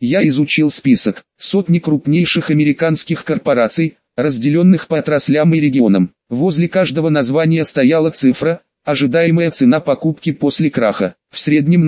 Я изучил список. Сотни крупнейших американских корпораций, разделенных по отраслям и регионам. Возле каждого названия стояла цифра, ожидаемая цена покупки после краха, в среднем на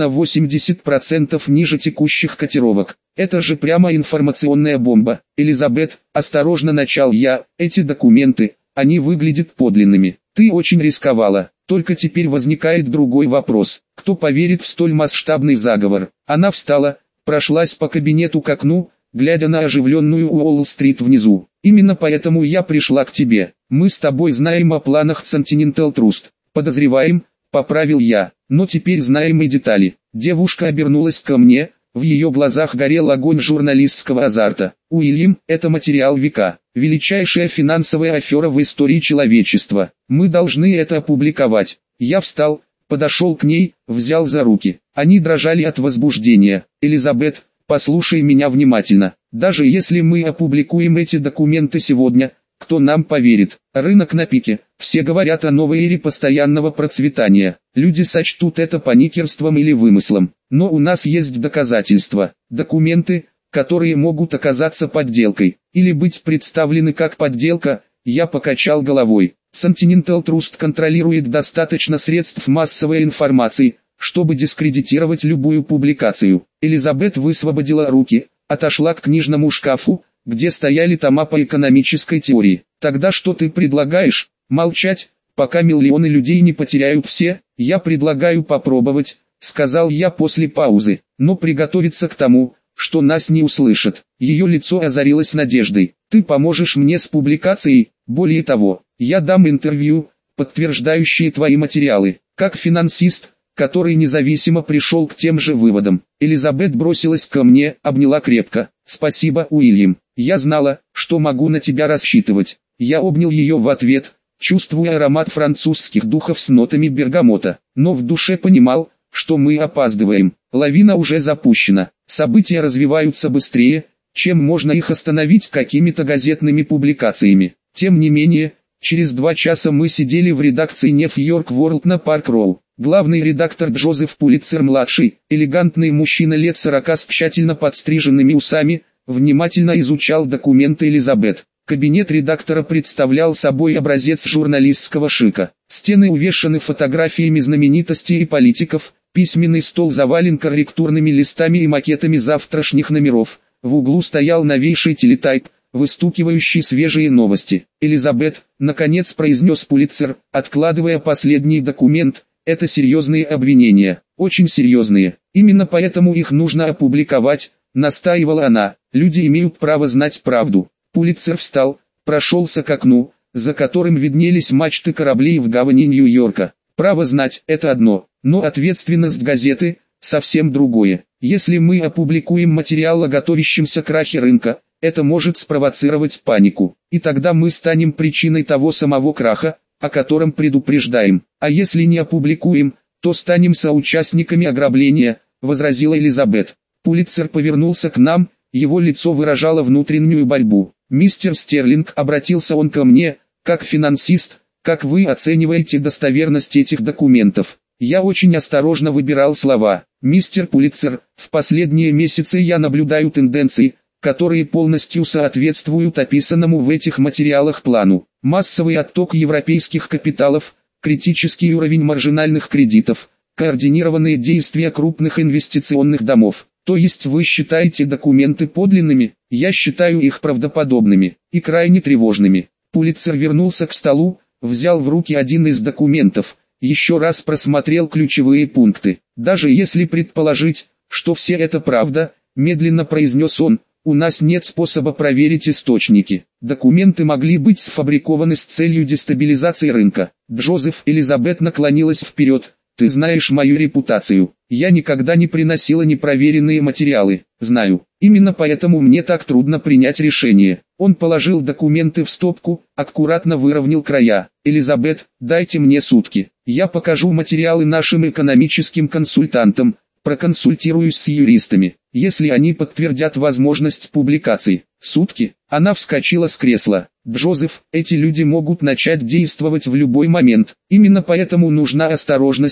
80% ниже текущих котировок. Это же прямо информационная бомба. Элизабет, осторожно начал я, эти документы, они выглядят подлинными. Ты очень рисковала. Только теперь возникает другой вопрос. Кто поверит в столь масштабный заговор? Она встала, прошлась по кабинету к окну, глядя на оживленную Уолл-стрит внизу. Именно поэтому я пришла к тебе. Мы с тобой знаем о планах Continental Trust. Подозреваем, поправил я, но теперь знаем и детали. Девушка обернулась ко мне, в ее глазах горел огонь журналистского азарта. Уильям, это материал века, величайшая финансовая афера в истории человечества. Мы должны это опубликовать. Я встал, подошел к ней, взял за руки. Они дрожали от возбуждения. Элизабет, послушай меня внимательно. Даже если мы опубликуем эти документы сегодня, кто нам поверит? Рынок на пике, все говорят о новой эре постоянного процветания. Люди сочтут это паникерством или вымыслом. Но у нас есть доказательства, документы, которые могут оказаться подделкой, или быть представлены как подделка. Я покачал головой. Continental Trust контролирует достаточно средств массовой информации, чтобы дискредитировать любую публикацию. Элизабет высвободила руки, отошла к книжному шкафу, где стояли тома по экономической теории. Тогда что ты предлагаешь? Молчать, пока миллионы людей не потеряют все? Я предлагаю попробовать, сказал я после паузы, но приготовиться к тому, что нас не услышат. Ее лицо озарилось надеждой. Ты поможешь мне с публикацией, более того, я дам интервью, подтверждающие твои материалы, как финансист, который независимо пришел к тем же выводам. Элизабет бросилась ко мне, обняла крепко. Спасибо, Уильям, я знала, что могу на тебя рассчитывать. Я обнял ее в ответ, чувствуя аромат французских духов с нотами бергамота, но в душе понимал, что мы опаздываем. Лавина уже запущена, события развиваются быстрее, чем можно их остановить какими-то газетными публикациями. Тем не менее, через 2 часа мы сидели в редакции New York World на Парк-Роу. Главный редактор Джозеф Пулитцер-младший, элегантный мужчина лет 40 с тщательно подстриженными усами, внимательно изучал документы Элизабет. Кабинет редактора представлял собой образец журналистского шика. Стены увешаны фотографиями знаменитостей и политиков, письменный стол завален корректурными листами и макетами завтрашних номеров. В углу стоял новейший телетайп, выстукивающий свежие новости. «Элизабет», наконец произнес Пулитцер, откладывая последний документ, «это серьезные обвинения, очень серьезные. Именно поэтому их нужно опубликовать», настаивала она. «Люди имеют право знать правду». Пулитцер встал, прошелся к окну, за которым виднелись мачты кораблей в гавани Нью-Йорка. Право знать – это одно, но ответственность газеты – совсем другое. Если мы опубликуем материал о готовящемся крахе рынка, это может спровоцировать панику, и тогда мы станем причиной того самого краха, о котором предупреждаем. А если не опубликуем, то станем соучастниками ограбления, возразила Элизабет. Пулитцер повернулся к нам, его лицо выражало внутреннюю борьбу. «Мистер Стерлинг», обратился он ко мне, как финансист, как вы оцениваете достоверность этих документов? Я очень осторожно выбирал слова. «Мистер Пулитцер, в последние месяцы я наблюдаю тенденции, которые полностью соответствуют описанному в этих материалах плану. Массовый отток европейских капиталов, критический уровень маржинальных кредитов, координированные действия крупных инвестиционных домов. То есть вы считаете документы подлинными? Я считаю их правдоподобными и крайне тревожными». Пулитцер вернулся к столу, взял в руки один из документов, еще раз просмотрел ключевые пункты. «Даже если предположить, что все это правда», медленно произнес он, «у нас нет способа проверить источники. Документы могли быть сфабрикованы с целью дестабилизации рынка». Джозеф, Элизабет наклонилась вперед. «Ты знаешь мою репутацию. Я никогда не приносила непроверенные материалы. Знаю. Именно поэтому мне так трудно принять решение». Он положил документы в стопку, аккуратно выровнял края. «Элизабет, дайте мне сутки. Я покажу материалы нашим экономическим консультантам, проконсультируюсь с юристами. Если они подтвердят возможность публикации». «Сутки?» Она вскочила с кресла. «Джозеф, эти люди могут начать действовать в любой момент. Именно поэтому нужна осторожность,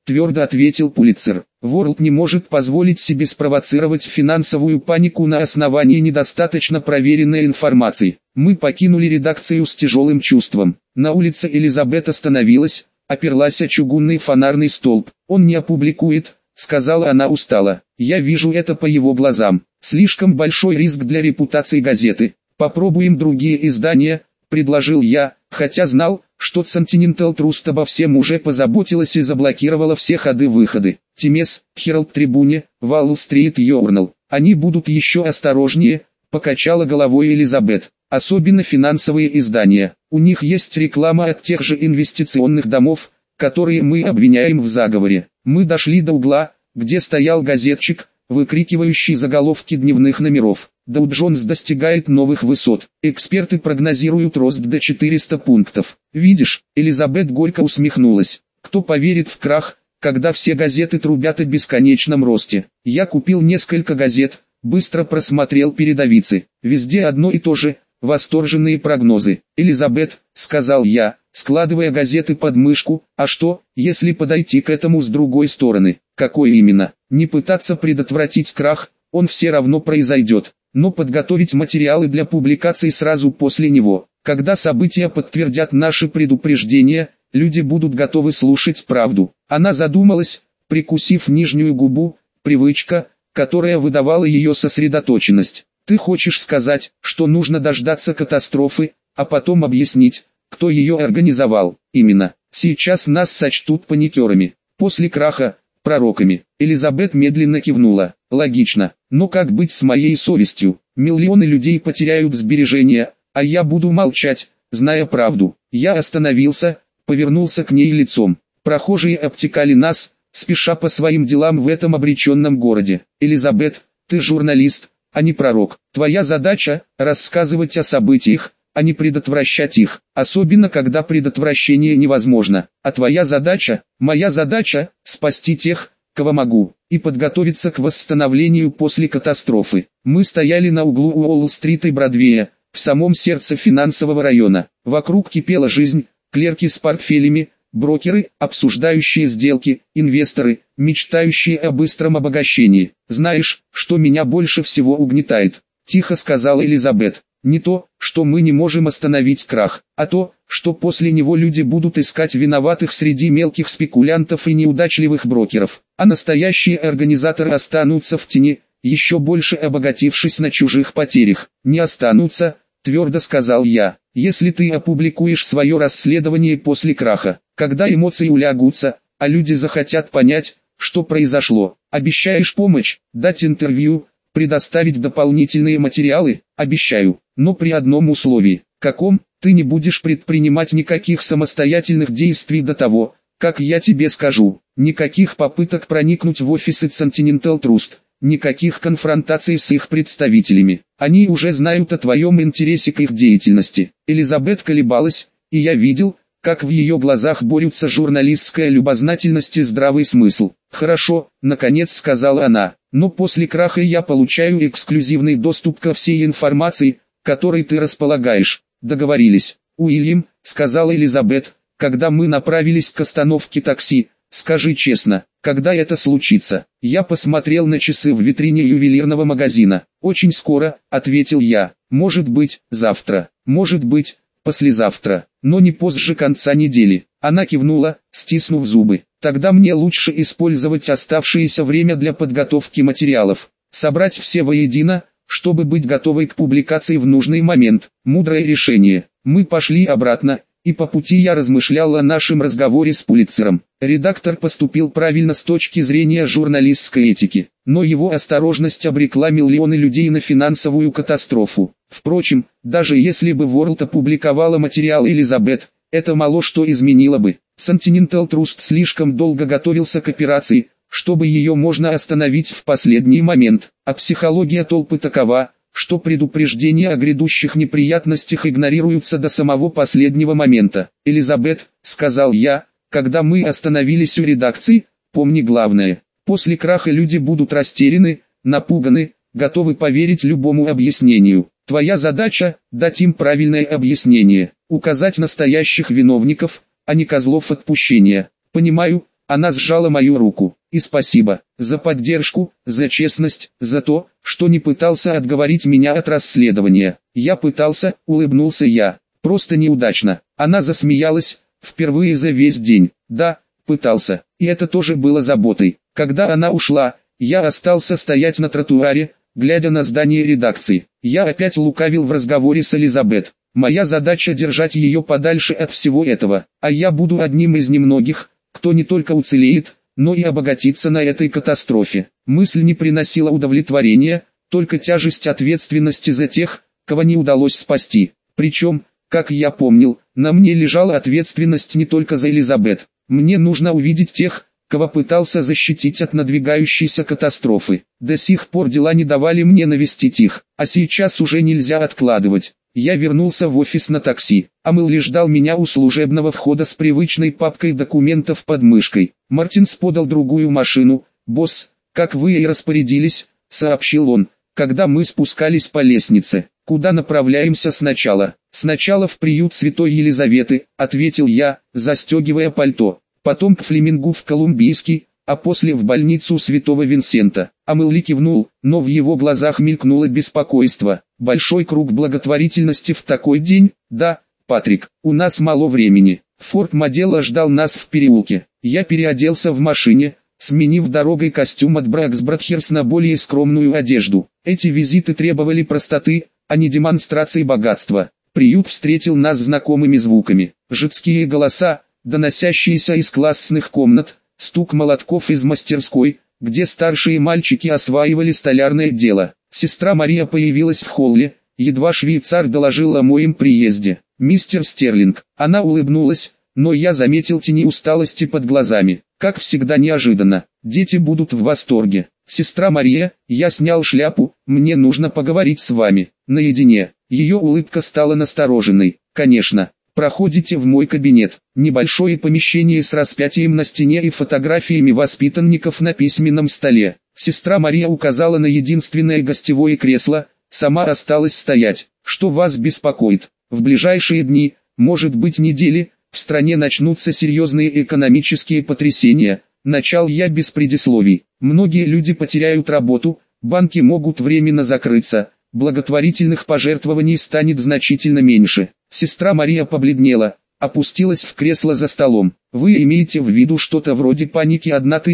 твердо ответил Пулитцер. World не может позволить себе спровоцировать финансовую панику на основании недостаточно проверенной информации. Мы покинули редакцию с тяжелым чувством. На улице Элизабет остановилась, оперлась о чугунный фонарный столб. «Он не опубликует», — сказала она устало. «Я вижу это по его глазам. Слишком большой риск для репутации газеты. Попробуем другие издания», — предложил я, хотя знал, что Continental Trust обо всем уже позаботилась и заблокировала все ходы-выходы. Тимес, Herald Tribune, Wall Street Journal. Они будут еще осторожнее, покачала головой Элизабет. Особенно финансовые издания. У них есть реклама от тех же инвестиционных домов, которые мы обвиняем в заговоре. Мы дошли до угла, где стоял газетчик, выкрикивающий заголовки дневных номеров. Dow Jones достигает новых высот. Эксперты прогнозируют рост до 400 пунктов. Видишь, Элизабет горько усмехнулась. Кто поверит в крах, когда все газеты трубят о бесконечном росте? Я купил несколько газет, быстро просмотрел передовицы. Везде одно и то же, восторженные прогнозы. «Элизабет», — сказал я, складывая газеты под мышку, «а что, если подойти к этому с другой стороны?» «Какой именно?» «Не пытаться предотвратить крах, он все равно произойдет, но подготовить материалы для публикации сразу после него. Когда события подтвердят наши предупреждения, люди будут готовы слушать правду». Она задумалась, прикусив нижнюю губу, привычка, которая выдавала ее сосредоточенность. «Ты хочешь сказать, что нужно дождаться катастрофы, а потом объяснить, кто ее организовал?» «Именно. Сейчас нас сочтут паникерами. После краха – пророками». Элизабет медленно кивнула. «Логично. Но как быть с моей совестью? Миллионы людей потеряют сбережения, а я буду молчать, зная правду». Я остановился, повернулся к ней лицом. Прохожие обтекали нас, спеша по своим делам в этом обреченном городе. «Элизабет, ты журналист, а не пророк. Твоя задача – рассказывать о событиях, а не предотвращать их, особенно когда предотвращение невозможно. А твоя задача, моя задача – спасти тех, кого могу, и подготовиться к восстановлению после катастрофы». Мы стояли на углу Уолл-стрит и Бродвея, в самом сердце финансового района. Вокруг кипела жизнь, клерки с портфелями, брокеры, обсуждающие сделки, инвесторы, мечтающие о быстром обогащении. «Знаешь, что меня больше всего угнетает?» – тихо сказала Элизабет. «Не то, что мы не можем остановить крах, а то, что после него люди будут искать виноватых среди мелких спекулянтов и неудачливых брокеров, а настоящие организаторы останутся в тени, еще больше обогатившись на чужих потерях». «Не останутся», – твердо сказал я, – «если ты опубликуешь свое расследование после краха, когда эмоции улягутся, а люди захотят понять, что произошло. Обещаешь помочь, дать интервью, предоставить дополнительные материалы?» «Обещаю, но при одном условии». «Каком?» «Ты не будешь предпринимать никаких самостоятельных действий до того, как я тебе скажу. Никаких попыток проникнуть в офисы Continental Trust, никаких конфронтаций с их представителями. Они уже знают о твоем интересе к их деятельности». Элизабет колебалась, и я видел, как в ее глазах борются журналистская любознательность и здравый смысл. «Хорошо», — наконец сказала она, — «но после краха я получаю эксклюзивный доступ ко всей информации, которой ты располагаешь». «Договорились». «Уильям», — сказала Элизабет, когда мы направились к остановке такси, — «скажи честно, когда это случится?» Я посмотрел на часы в витрине ювелирного магазина. «Очень скоро», — ответил я. «Может быть, завтра, может быть, послезавтра, но не позже конца недели». Она кивнула, стиснув зубы. «Тогда мне лучше использовать оставшееся время для подготовки материалов, собрать все воедино, чтобы быть готовой к публикации в нужный момент». Мудрое решение. Мы пошли обратно, и по пути я размышлял о нашем разговоре с Пулитцером. Редактор поступил правильно с точки зрения журналистской этики, но его осторожность обрекла миллионы людей на финансовую катастрофу. Впрочем, даже если бы World опубликовала материал Элизабет, это мало что изменило бы. Continental Trust слишком долго готовился к операции, чтобы ее можно остановить в последний момент. А психология толпы такова, что предупреждения о грядущих неприятностях игнорируются до самого последнего момента. «Элизабет», — сказал я, когда мы остановились у редакции, — «помни главное. После краха люди будут растеряны, напуганы, готовы поверить любому объяснению. Твоя задача – дать им правильное объяснение, указать настоящих виновников, а не козлов отпущения». «Понимаю», Она сжала мою руку. И спасибо за поддержку, за честность, за то, что не пытался отговорить меня от расследования. Я пытался, улыбнулся я. Просто неудачно. Она засмеялась, впервые за весь день. Да, пытался. И это тоже было заботой. Когда она ушла, я остался стоять на тротуаре, глядя на здание редакции. Я опять лукавил в разговоре с Элизабет. Моя задача держать ее подальше от всего этого, а я буду одним из немногих, кто не только уцелеет, но и обогатится на этой катастрофе. Мысль не приносила удовлетворения, только тяжесть ответственности за тех, кого не удалось спасти. Причем, как я помнил, на мне лежала ответственность не только за Элизабет. Мне нужно увидеть тех, кого пытался защитить от надвигающейся катастрофы. До сих пор дела не давали мне навестить их, а сейчас уже нельзя откладывать. Я вернулся в офис на такси, а Мэлли ждал меня у служебного входа с привычной папкой документов под мышкой. Мартинс подал другую машину. «Босс, как вы и распорядились», — сообщил он, когда мы спускались по лестнице. «Куда направляемся сначала?» «Сначала в приют Святой Елизаветы», — ответил я, застегивая пальто. «Потом к Флемингу в Колумбийский, а после в больницу Святого Винсента». Амелли кивнул, но в его глазах мелькнуло беспокойство. «Большой круг благотворительности в такой день?» «Да, Патрик, у нас мало времени». Форд Модела ждал нас в переулке. Я переоделся в машине, сменив дорогой костюм от Браксбратхерс на более скромную одежду. Эти визиты требовали простоты, а не демонстрации богатства. Приют встретил нас знакомыми звуками. Женские голоса, доносящиеся из классных комнат, стук молотков из мастерской, где старшие мальчики осваивали столярное дело. Сестра Мария появилась в холле, едва швейцар доложил о моем приезде. «Мистер Стерлинг». Она улыбнулась, но я заметил тени усталости под глазами. Как всегда неожиданно. Дети будут в восторге. «Сестра Мария, я снял шляпу, мне нужно поговорить с вами. Наедине». Ее улыбка стала настороженной. «Конечно. Проходите в мой кабинет». Небольшое помещение с распятием на стене и фотографиями воспитанников на письменном столе. Сестра Мария указала на единственное гостевое кресло, сама осталась стоять. «Что вас беспокоит? В ближайшие дни, может быть недели, в стране начнутся серьезные экономические потрясения». Начал я без предисловий. Многие люди потеряют работу, банки могут временно закрыться, благотворительных пожертвований станет значительно меньше. Сестра Мария побледнела, опустилась в кресло за столом. «Вы имеете в виду что-то вроде паники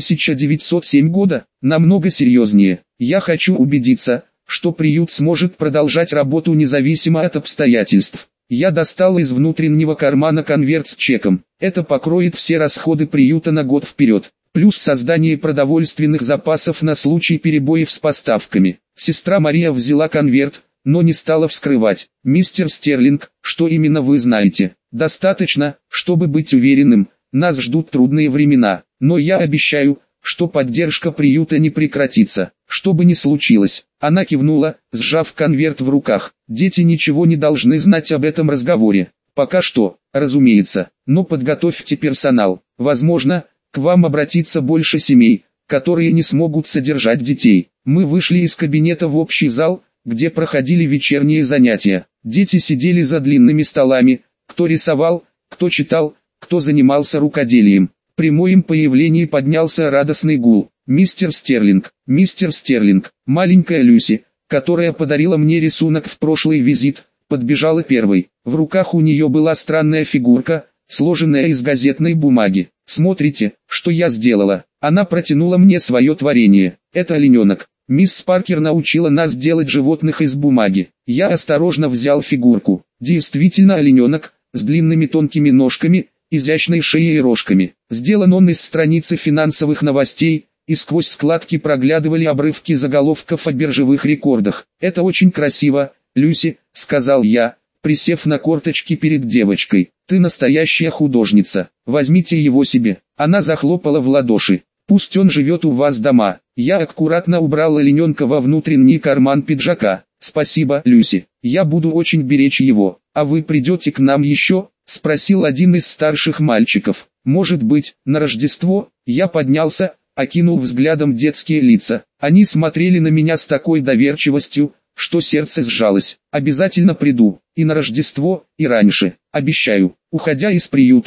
1907 года? Намного серьезнее. Я хочу убедиться, что приют сможет продолжать работу независимо от обстоятельств». Я достал из внутреннего кармана конверт с чеком. Это покроет все расходы приюта на год вперед, плюс создание продовольственных запасов на случай перебоев с поставками. Сестра Мария взяла конверт, но не стала вскрывать. «Мистер Стерлинг, что именно вы знаете? Достаточно, чтобы быть уверенным, нас ждут трудные времена, но я обещаю, что поддержка приюта не прекратится, что бы ни случилось». Она кивнула, сжав конверт в руках. «Дети ничего не должны знать об этом разговоре. Пока что, разумеется, но подготовьте персонал. Возможно, к вам обратится больше семей, которые не смогут содержать детей». Мы вышли из кабинета в общий зал, где проходили вечерние занятия. Дети сидели за длинными столами, кто рисовал, кто читал, кто занимался рукоделием. При моем появлении поднялся радостный гул. «Мистер Стерлинг, мистер Стерлинг». Маленькая Люси, которая подарила мне рисунок в прошлый визит, подбежала первой. В руках у нее была странная фигурка, сложенная из газетной бумаги. «Смотрите, что я сделала». Она протянула мне свое творение. «Это олененок. Мисс Паркер научила нас делать животных из бумаги». Я осторожно взял фигурку. Действительно олененок, с длинными тонкими ножками, изящной шеей и рожками. Сделан он из страницы финансовых новостей, и сквозь складки проглядывали обрывки заголовков о биржевых рекордах. «Это очень красиво, Люси», — сказал я, присев на корточки перед девочкой. «Ты настоящая художница. Возьмите его себе». Она захлопала в ладоши. «Пусть он живет у вас дома». Я аккуратно убрал олененка во внутренний карман пиджака. «Спасибо, Люси. Я буду очень беречь его. А вы придете к нам еще?» — спросил один из старших мальчиков. «Может быть, на Рождество?» Я поднялся, окинул взглядом детские лица. Они смотрели на меня с такой доверчивостью, что сердце сжалось. «Обязательно приду, и на Рождество, и раньше, обещаю». Уходя из приюта,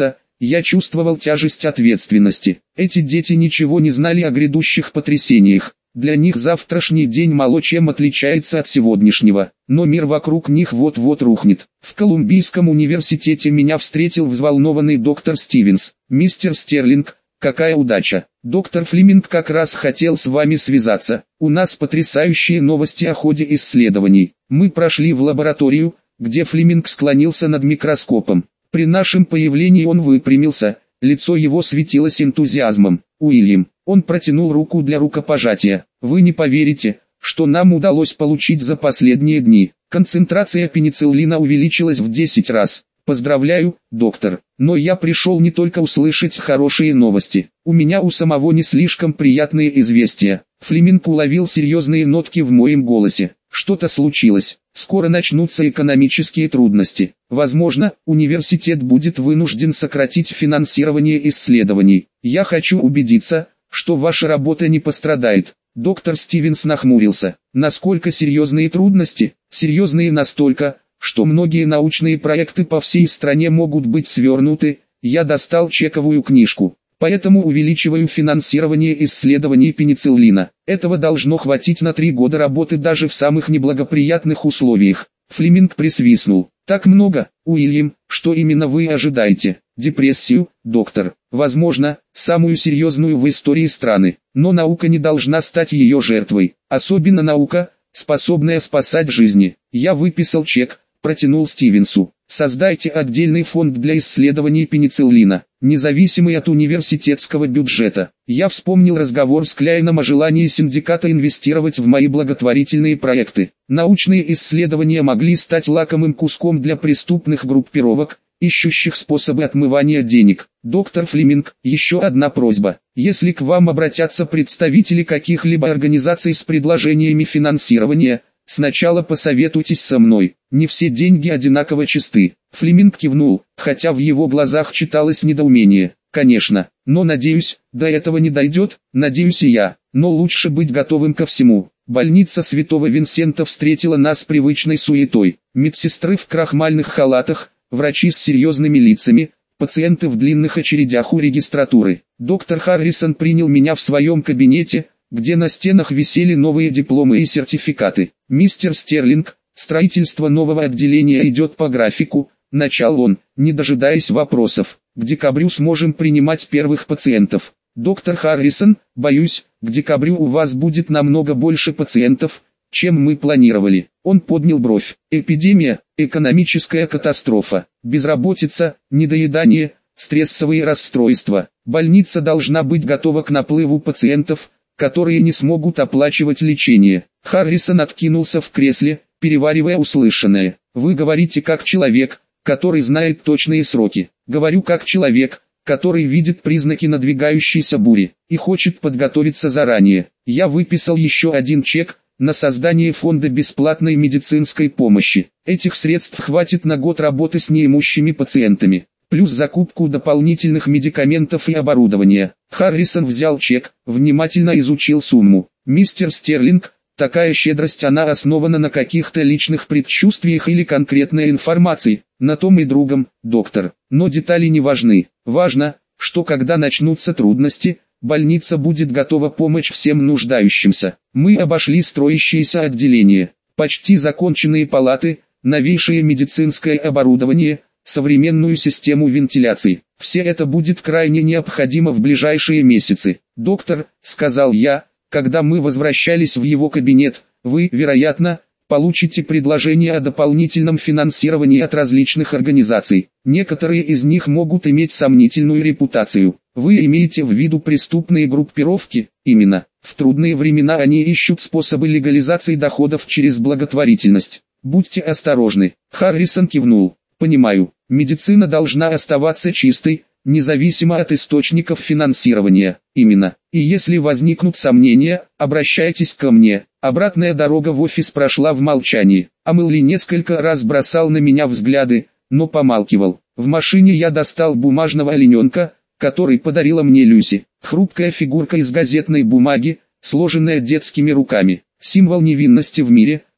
Я чувствовал тяжесть ответственности. Эти дети ничего не знали о грядущих потрясениях. Для них завтрашний день мало чем отличается от сегодняшнего, но мир вокруг них вот-вот рухнет. В Колумбийском университете меня встретил взволнованный доктор Стивенс. «Мистер Стерлинг, какая удача! Доктор Флеминг как раз хотел с вами связаться. У нас потрясающие новости о ходе исследований. Мы прошли в лабораторию, где Флеминг склонился над микроскопом. При нашем появлении он выпрямился, лицо его светилось энтузиазмом. Уильям». Он протянул руку для рукопожатия. «Вы не поверите, что нам удалось получить за последние дни. Концентрация пенициллина увеличилась в 10 раз. Поздравляю, доктор. Но я пришел не только услышать хорошие новости. У меня у самого не слишком приятные известия». Флеминг уловил серьезные нотки в моем голосе. «Что-то случилось. Скоро начнутся экономические трудности. Возможно, университет будет вынужден сократить финансирование исследований. Я хочу убедиться, что ваша работа не пострадает». Доктор Стивенс нахмурился. «Насколько серьезные трудности? Серьезные настолько, что многие научные проекты по всей стране могут быть свернуты». Я достал чековую книжку. «Поэтому увеличиваю финансирование исследований пенициллина. Этого должно хватить на 3 года работы даже в самых неблагоприятных условиях». Флеминг присвистнул. «Так много, Уильям, что именно вы ожидаете?» «Депрессию, доктор. Возможно, самую серьезную в истории страны. Но наука не должна стать ее жертвой. Особенно наука, способная спасать жизни». Я выписал чек, протянул Стивенсу. «Создайте отдельный фонд для исследований пенициллина, независимый от университетского бюджета». Я вспомнил разговор с Кляйном о желании синдиката инвестировать в мои благотворительные проекты. Научные исследования могли стать лакомым куском для преступных группировок, ищущих способы отмывания денег. «Доктор Флеминг, еще одна просьба. Если к вам обратятся представители каких-либо организаций с предложениями финансирования, сначала посоветуйтесь со мной. Не все деньги одинаково чисты». Флеминг кивнул, хотя в его глазах читалось недоумение. «Конечно, но надеюсь, до этого не дойдет, надеюсь и я, но лучше быть готовым ко всему». Больница Святого Винсента встретила нас привычной суетой. Медсестры в крахмальных халатах, врачи с серьезными лицами, пациенты в длинных очередях у регистратуры. Доктор Харрисон принял меня в своем кабинете, где на стенах висели новые дипломы и сертификаты. «Мистер Стерлинг, строительство нового отделения идет по графику», — начал он, не дожидаясь вопросов. «К декабрю сможем принимать первых пациентов». «Доктор Харрисон, боюсь, к декабрю у вас будет намного больше пациентов, чем мы планировали». Он поднял бровь. «Эпидемия, экономическая катастрофа, безработица, недоедание, стрессовые расстройства. Больница должна быть готова к наплыву пациентов, которые не смогут оплачивать лечение». Харрисон откинулся в кресле, переваривая услышанное. «Вы говорите как человек, который знает точные сроки. Говорю как человек, который видит признаки надвигающейся бури и хочет подготовиться заранее». Я выписал еще один чек на создание фонда бесплатной медицинской помощи. Этих средств хватит на год работы с неимущими пациентами, плюс закупку дополнительных медикаментов и оборудования. Харрисон взял чек, внимательно изучил сумму. «Мистер Стерлинг, такая щедрость, она основана на каких-то личных предчувствиях или конкретной информации?» «На том и другом, доктор. Но детали не важны. Важно, что когда начнутся трудности, больница будет готова помочь всем нуждающимся». Мы обошли строящиеся отделения, почти законченные палаты, новейшее медицинское оборудование, современную систему вентиляции. Все это будет крайне необходимо в ближайшие месяцы. «Доктор», — сказал я, когда мы возвращались в его кабинет, «вы, вероятно, получите предложение о дополнительном финансировании от различных организаций. Некоторые из них могут иметь сомнительную репутацию. Вы имеете в виду преступные группировки?» «Именно. В трудные времена они ищут способы легализации доходов через благотворительность. Будьте осторожны». Харрисон кивнул. «Понимаю, медицина должна оставаться чистой, независимо от источников финансирования». «Именно. И если возникнут сомнения, обращайтесь ко мне». Обратная дорога в офис прошла в молчании. Амелли несколько раз бросал на меня взгляды, но помалкивал. В машине я достал бумажного олененка, который подарила мне Люси. Хрупкая фигурка из газетной бумаги, сложенная детскими руками. Символ невинности в мире,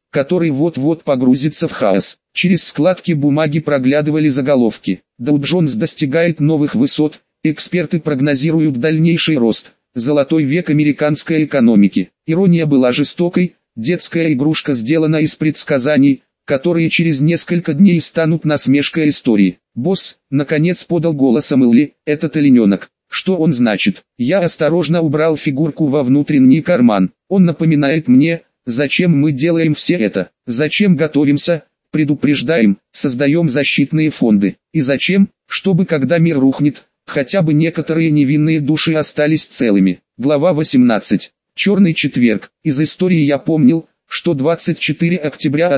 который вот-вот погрузится в хаос. Через складки бумаги проглядывали заголовки. Dow Jones достигает новых высот, эксперты прогнозируют дальнейший рост. Золотой век американской экономики. Ирония была жестокой, детская игрушка сделана из предсказаний, которые через несколько дней станут насмешкой истории. «Босс», наконец подал голос Амелли, — «этот олененок. Что он значит?» Я осторожно убрал фигурку во внутренний карман. «Он напоминает мне, зачем мы делаем все это, зачем готовимся, предупреждаем, создаем защитные фонды. И зачем? Чтобы когда мир рухнет, хотя бы некоторые невинные души остались целыми». Глава 18. Черный четверг. Из истории я помнил, что 24 октября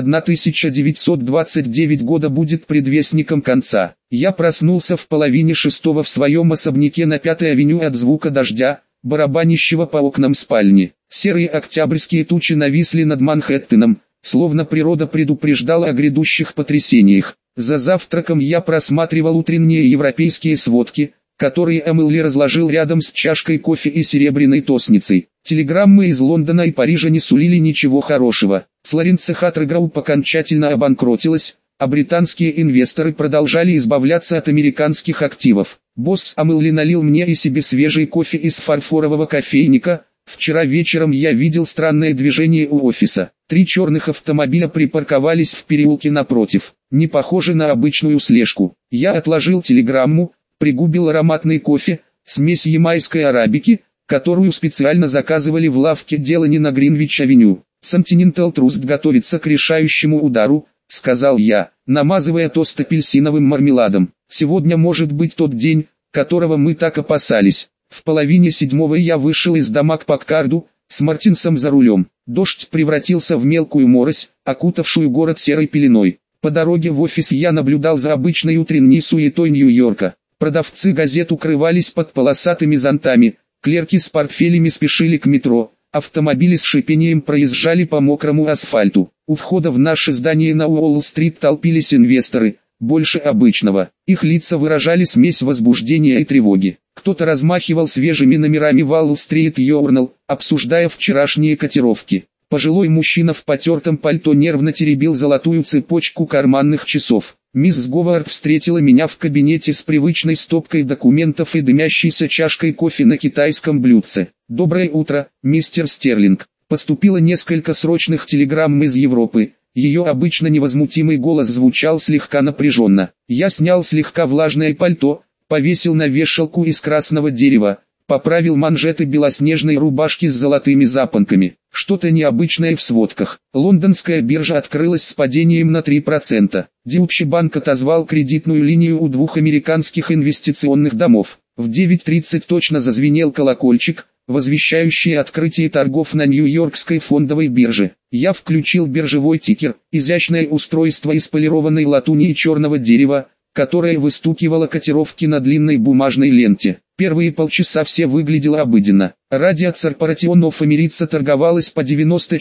1929 года будет предвестником конца. Я проснулся в половине шестого в своем особняке на 5-й авеню от звука дождя, барабанящего по окнам спальни. Серые октябрьские тучи нависли над Манхэттеном, словно природа предупреждала о грядущих потрясениях. За завтраком я просматривал утренние европейские сводки, которые Эмили разложил рядом с чашкой кофе и серебряной тостницей. Телеграммы из Лондона и Парижа не сулили ничего хорошего. Сларинце Хатреграуп окончательно обанкротилась, а британские инвесторы продолжали избавляться от американских активов. Босс Эмили налил мне и себе свежий кофе из фарфорового кофейника. Вчера вечером я видел странное движение у офиса. 3 черных автомобиля припарковались в переулке напротив. Не похоже на обычную слежку. Я отложил телеграмму, пригубил ароматный кофе, смесь ямайской арабики, которую специально заказывали в лавке Делани на Гринвич-авеню. «Continental Trust готовится к решающему удару», — сказал я, намазывая тост апельсиновым мармеладом. «Сегодня может быть тот день, которого мы так опасались». В половине седьмого я вышел из дома к Паккарду, с Мартинсом за рулем. Дождь превратился в мелкую морось, окутавшую город серой пеленой. По дороге в офис я наблюдал за обычной утренней суетой Нью-Йорка. Продавцы газет укрывались под полосатыми зонтами, клерки с портфелями спешили к метро, автомобили с шипением проезжали по мокрому асфальту. У входа в наше здание на Уолл-стрит толпились инвесторы, больше обычного. Их лица выражали смесь возбуждения и тревоги. Кто-то размахивал свежими номерами Wall Street Journal, обсуждая вчерашние котировки. Пожилой мужчина в потертом пальто нервно теребил золотую цепочку карманных часов. Мисс Говард встретила меня в кабинете с привычной стопкой документов и дымящейся чашкой кофе на китайском блюдце. «Доброе утро, мистер Стерлинг. Поступило несколько срочных телеграмм из Европы». Ее обычно невозмутимый голос звучал слегка напряженно. Я снял слегка влажное пальто, повесил на вешалку из красного дерева, поправил манжеты белоснежной рубашки с золотыми запонками. Что-то необычное в сводках. Лондонская биржа открылась с падением на 3%. Deutsche Bank отозвал кредитную линию у 2 американских инвестиционных домов. В 9:30 точно зазвенел колокольчик, возвещающий открытие торгов на Нью-Йоркской фондовой бирже. Я включил биржевой тикер, изящное устройство из полированной латуни и черного дерева, которое выстукивало котировки на длинной бумажной ленте. Первые полчаса все выглядело обыденно. Радио Corporation of America торговалась по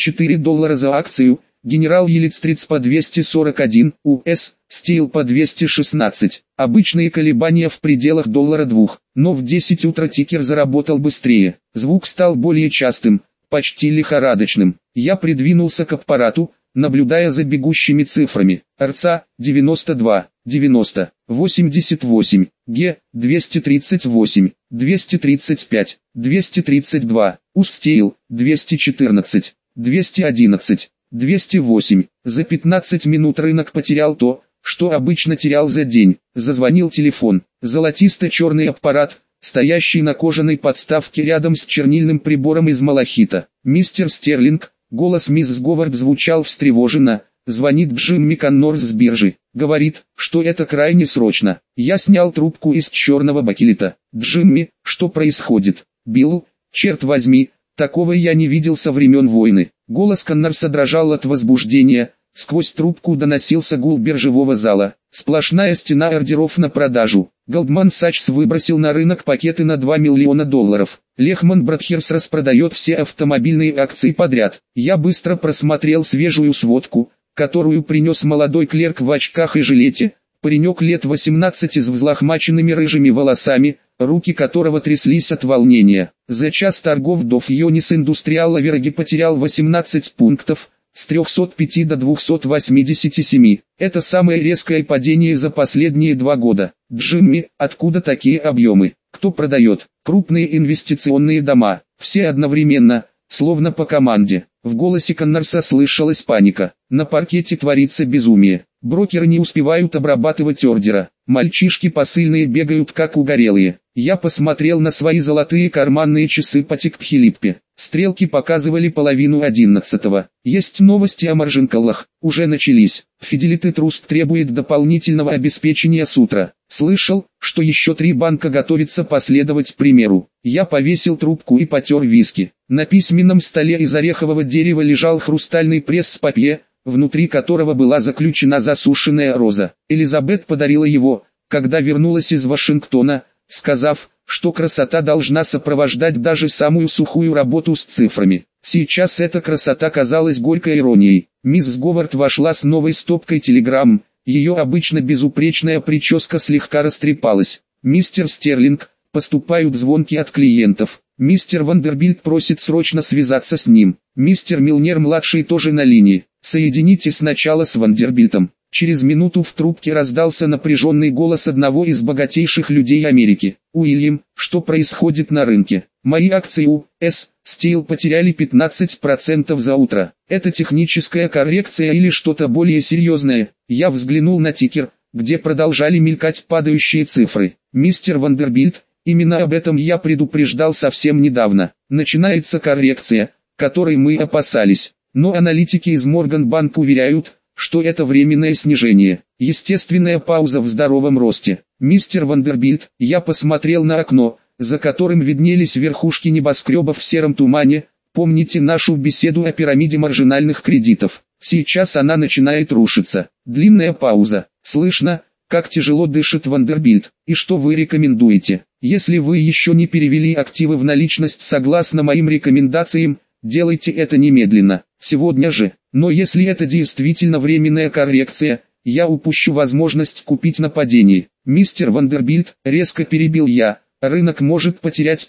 $94 за акцию, General Electric по 241, US Steel по 216. Обычные колебания в пределах $2, но в 10 утра тикер заработал быстрее. Звук стал более частым, почти лихорадочным. Я придвинулся к аппарату, наблюдая за бегущими цифрами. РЦА 92, 90, 88, Г 238, 235, 232, Устейл 214, 211, 208. За 15 минут рынок потерял то, что обычно терял за день. Зазвонил телефон. Золотисто-черный аппарат, стоящий на кожаной подставке рядом с чернильным прибором из малахита. «Мистер Стерлинг», голос мисс Говард звучал встревоженно, звонит Джимми Коннор с биржи. Говорит, что это крайне срочно. Я снял трубку из черного бакелита. «Джимми, что происходит?» «Билл, черт возьми, такого я не видел со времен войны». Голос Коннорса дрожал от возбуждения, сквозь трубку доносился гул биржевого зала. Сплошная стена ордеров на продажу. Goldman Sachs выбросил на рынок пакеты на $2 миллиона. Lehman Brothers распродает все автомобильные акции подряд. Я быстро просмотрел свежую сводку, которую принес молодой клерк в очках и жилете, паренек лет 18 с взлохмаченными рыжими волосами, руки которого тряслись от волнения. За час торгов Dow Jones Industrial Average потерял 18 пунктов, с 305 до 287. Это самое резкое падение за последние 2 года. Джимми, откуда такие объемы? Кто продает? Крупные инвестиционные дома. Все одновременно, словно по команде. В голосе Коннорса слышалась паника. На паркете творится безумие. Брокеры не успевают обрабатывать ордера. Мальчишки посыльные бегают как угорелые. Я посмотрел на свои золотые карманные часы Patek Philippe. Стрелки показывали 10:30. Есть новости о маржинкалах. Уже начались. Fidelity Trust требует дополнительного обеспечения с утра. Слышал, что еще 3 банка готовятся последовать примеру. Я повесил трубку и потер виски. На письменном столе из орехового дерева лежал хрустальный пресс-папье, внутри которого была заключена засушенная роза. Элизабет подарила его, когда вернулась из Вашингтона, сказав, что красота должна сопровождать даже самую сухую работу с цифрами. Сейчас эта красота казалась горькой иронией. Мисс Говард вошла с новой стопкой телеграмм, ее обычно безупречная прическа слегка растрепалась. «Мистер Стерлинг, поступают звонки от клиентов. Мистер Вандербильт просит срочно связаться с ним. Мистер Милнер-младший тоже на линии. Соедините сначала с Вандербильтом». Через минуту в трубке раздался напряженный голос одного из богатейших людей Америки. «Уильям, что происходит на рынке? Мои акции U.S. Steel потеряли 15% за утро. Это техническая коррекция или что-то более серьезное?» Я взглянул на тикер, где продолжали мелькать падающие цифры. «Мистер Вандербильт, именно об этом я предупреждал совсем недавно. Начинается коррекция, которой мы опасались. Но аналитики из Морганбанк уверяют, что это временное снижение, естественная пауза в здоровом росте. Мистер Вандербильт, я посмотрел на окно, за которым виднелись верхушки небоскребов в сером тумане. Помните нашу беседу о пирамиде маржинальных кредитов? Сейчас она начинает рушиться. Длинная пауза. Слышно, как тяжело дышит Вандербильт. И что вы рекомендуете? Если вы еще не перевели активы в наличность согласно моим рекомендациям, делайте это немедленно, сегодня же. Но если это действительно временная коррекция, я упущу возможность купить на падении. Мистер Вандербильт, резко перебил я, рынок может потерять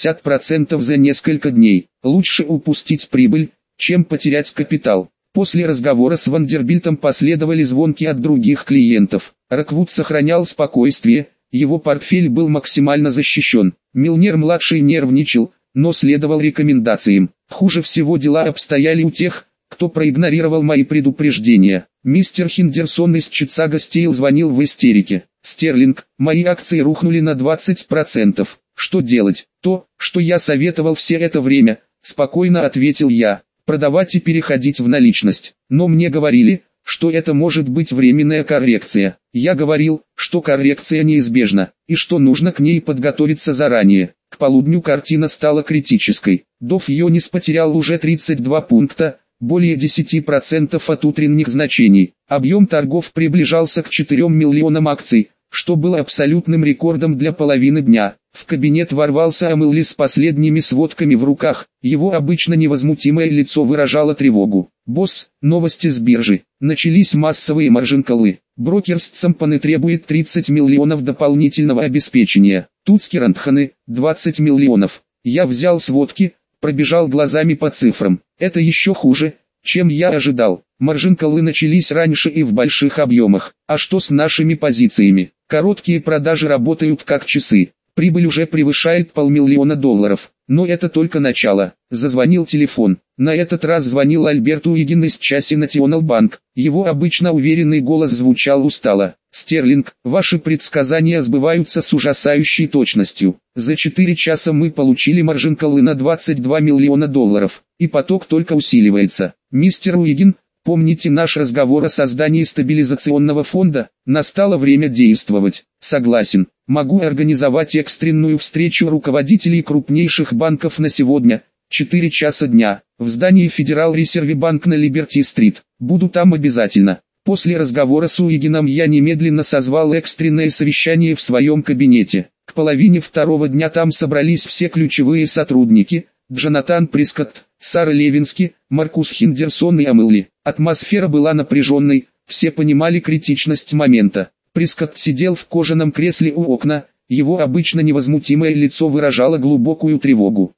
50% за несколько дней. Лучше упустить прибыль, чем потерять капитал. После разговора с Вандербильтом последовали звонки от других клиентов. Роквуд сохранял спокойствие, его портфель был максимально защищен. Милнер-младший нервничал, но следовал рекомендациям. Хуже всего дела обстояли у тех, кто проигнорировал мои предупреждения. Мистер Хендерсон из Чикаго Стейл звонил в истерике. «Стерлинг, мои акции рухнули на 20%. Что делать?» «То, что я советовал все это время», — спокойно ответил я. «Продавать и переходить в наличность. Но мне говорили, что это может быть временная коррекция. Я говорил, что коррекция неизбежна, и что нужно к ней подготовиться заранее». К полудню картина стала критической. Dow Jones потерял уже 32 пункта, более 10% от утренних значений. Объем торгов приближался к 4 миллионам акций, что было абсолютным рекордом для половины дня. В кабинет ворвался Амелли с последними сводками в руках, его обычно невозмутимое лицо выражало тревогу. «Босс, новости с биржи. Начались массовые маржинкалы. Брокерс Цампаны требует 30 миллионов дополнительного обеспечения. Туцкерандханы, 20 миллионов». Я взял сводки, пробежал глазами по цифрам. Это еще хуже, чем я ожидал. Маржинкалы начались раньше и в больших объемах. А что с нашими позициями? Короткие продажи работают как часы. Прибыль уже превышает $500 000. Но это только начало. Зазвонил телефон. На этот раз звонил Альберт Уигин из Chase National Bank. Его обычно уверенный голос звучал устало. «Стерлинг, ваши предсказания сбываются с ужасающей точностью. За 4 часа мы получили маржинкалы на $22 миллиона. И поток только усиливается. Мистер Уигин, помните наш разговор о создании стабилизационного фонда? Настало время действовать». «Согласен. Могу организовать экстренную встречу руководителей крупнейших банков на сегодня, 4 часа дня, в здании Федерал Резерв Банк на Либерти-стрит. Буду там обязательно». После разговора с Уигином я немедленно созвал экстренное совещание в своем кабинете. К половине второго дня там собрались все ключевые сотрудники: Джонатан Прискотт, Сара Левински, Маркус Хендерсон и Амелли. Атмосфера была напряженной, все понимали критичность момента. Прискотт сидел в кожаном кресле у окна, его обычно невозмутимое лицо выражало глубокую тревогу.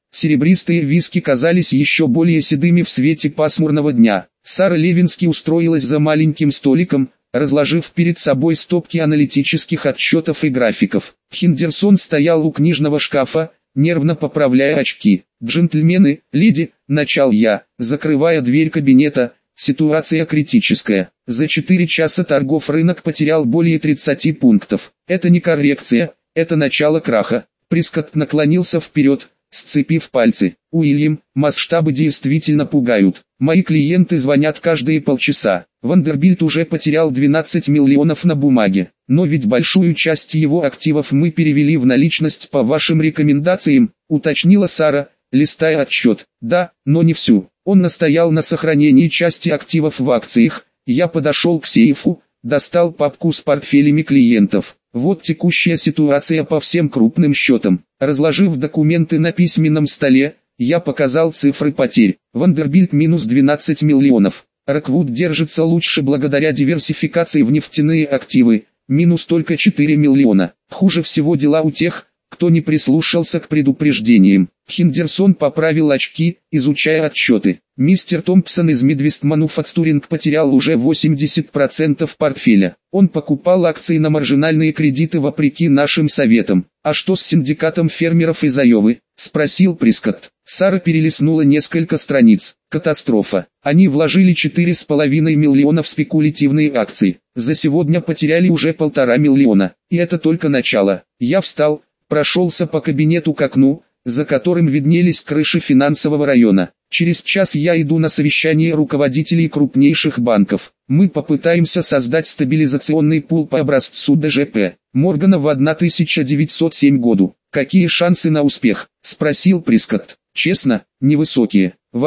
Серебристые виски казались еще более седыми в свете пасмурного дня. Сара Левински устроилась за маленьким столиком, разложив перед собой стопки аналитических отчетов и графиков. Хендерсон стоял у книжного шкафа, нервно поправляя очки. «Джентльмены, леди», — начал я, закрывая дверь кабинета, — «ситуация критическая. За 4 часа торгов рынок потерял более 30 пунктов. Это не коррекция, это начало краха». Прискотт наклонился вперед, сцепив пальцы. «Уильям, масштабы действительно пугают. Мои клиенты звонят каждые полчаса. Вандербильт уже потерял 12 миллионов на бумаге. Но ведь большую часть его активов мы перевели в наличность по вашим рекомендациям», уточнила Сара, листая отчет. «Да, но не всю. Он настоял на сохранении части активов в акциях». Я подошел к сейфу, достал папку с портфелями клиентов. Вот текущая ситуация по всем крупным счетам. Разложив документы на письменном столе, я показал цифры потерь. Вандербильт минус 12 миллионов. Роквуд держится лучше благодаря диверсификации в нефтяные активы, минус только 4 миллиона. Хуже всего дела у тех, кто не прислушался к предупреждениям. Хендерсон поправил очки, изучая отчеты. Мистер Томпсон из Midwest Manufacturing потерял уже 80% портфеля. Он покупал акции на маржинальные кредиты вопреки нашим советам. «А что с синдикатом фермеров из Айовы?» – спросил Прискотт. Сара перелистнула несколько страниц. «Катастрофа. Они вложили 4,5 миллиона в спекулятивные акции. За сегодня потеряли уже 1,5 миллиона. И это только начало». Я встал, прошелся по кабинету к окну, за которым виднелись крыши финансового района. Через час я иду на совещание руководителей крупнейших банков. Мы попытаемся создать стабилизационный пул по образцу ДЖП Моргана в 1907 году. «Какие шансы на успех?» – спросил Прискотт. «Честно, невысокие. В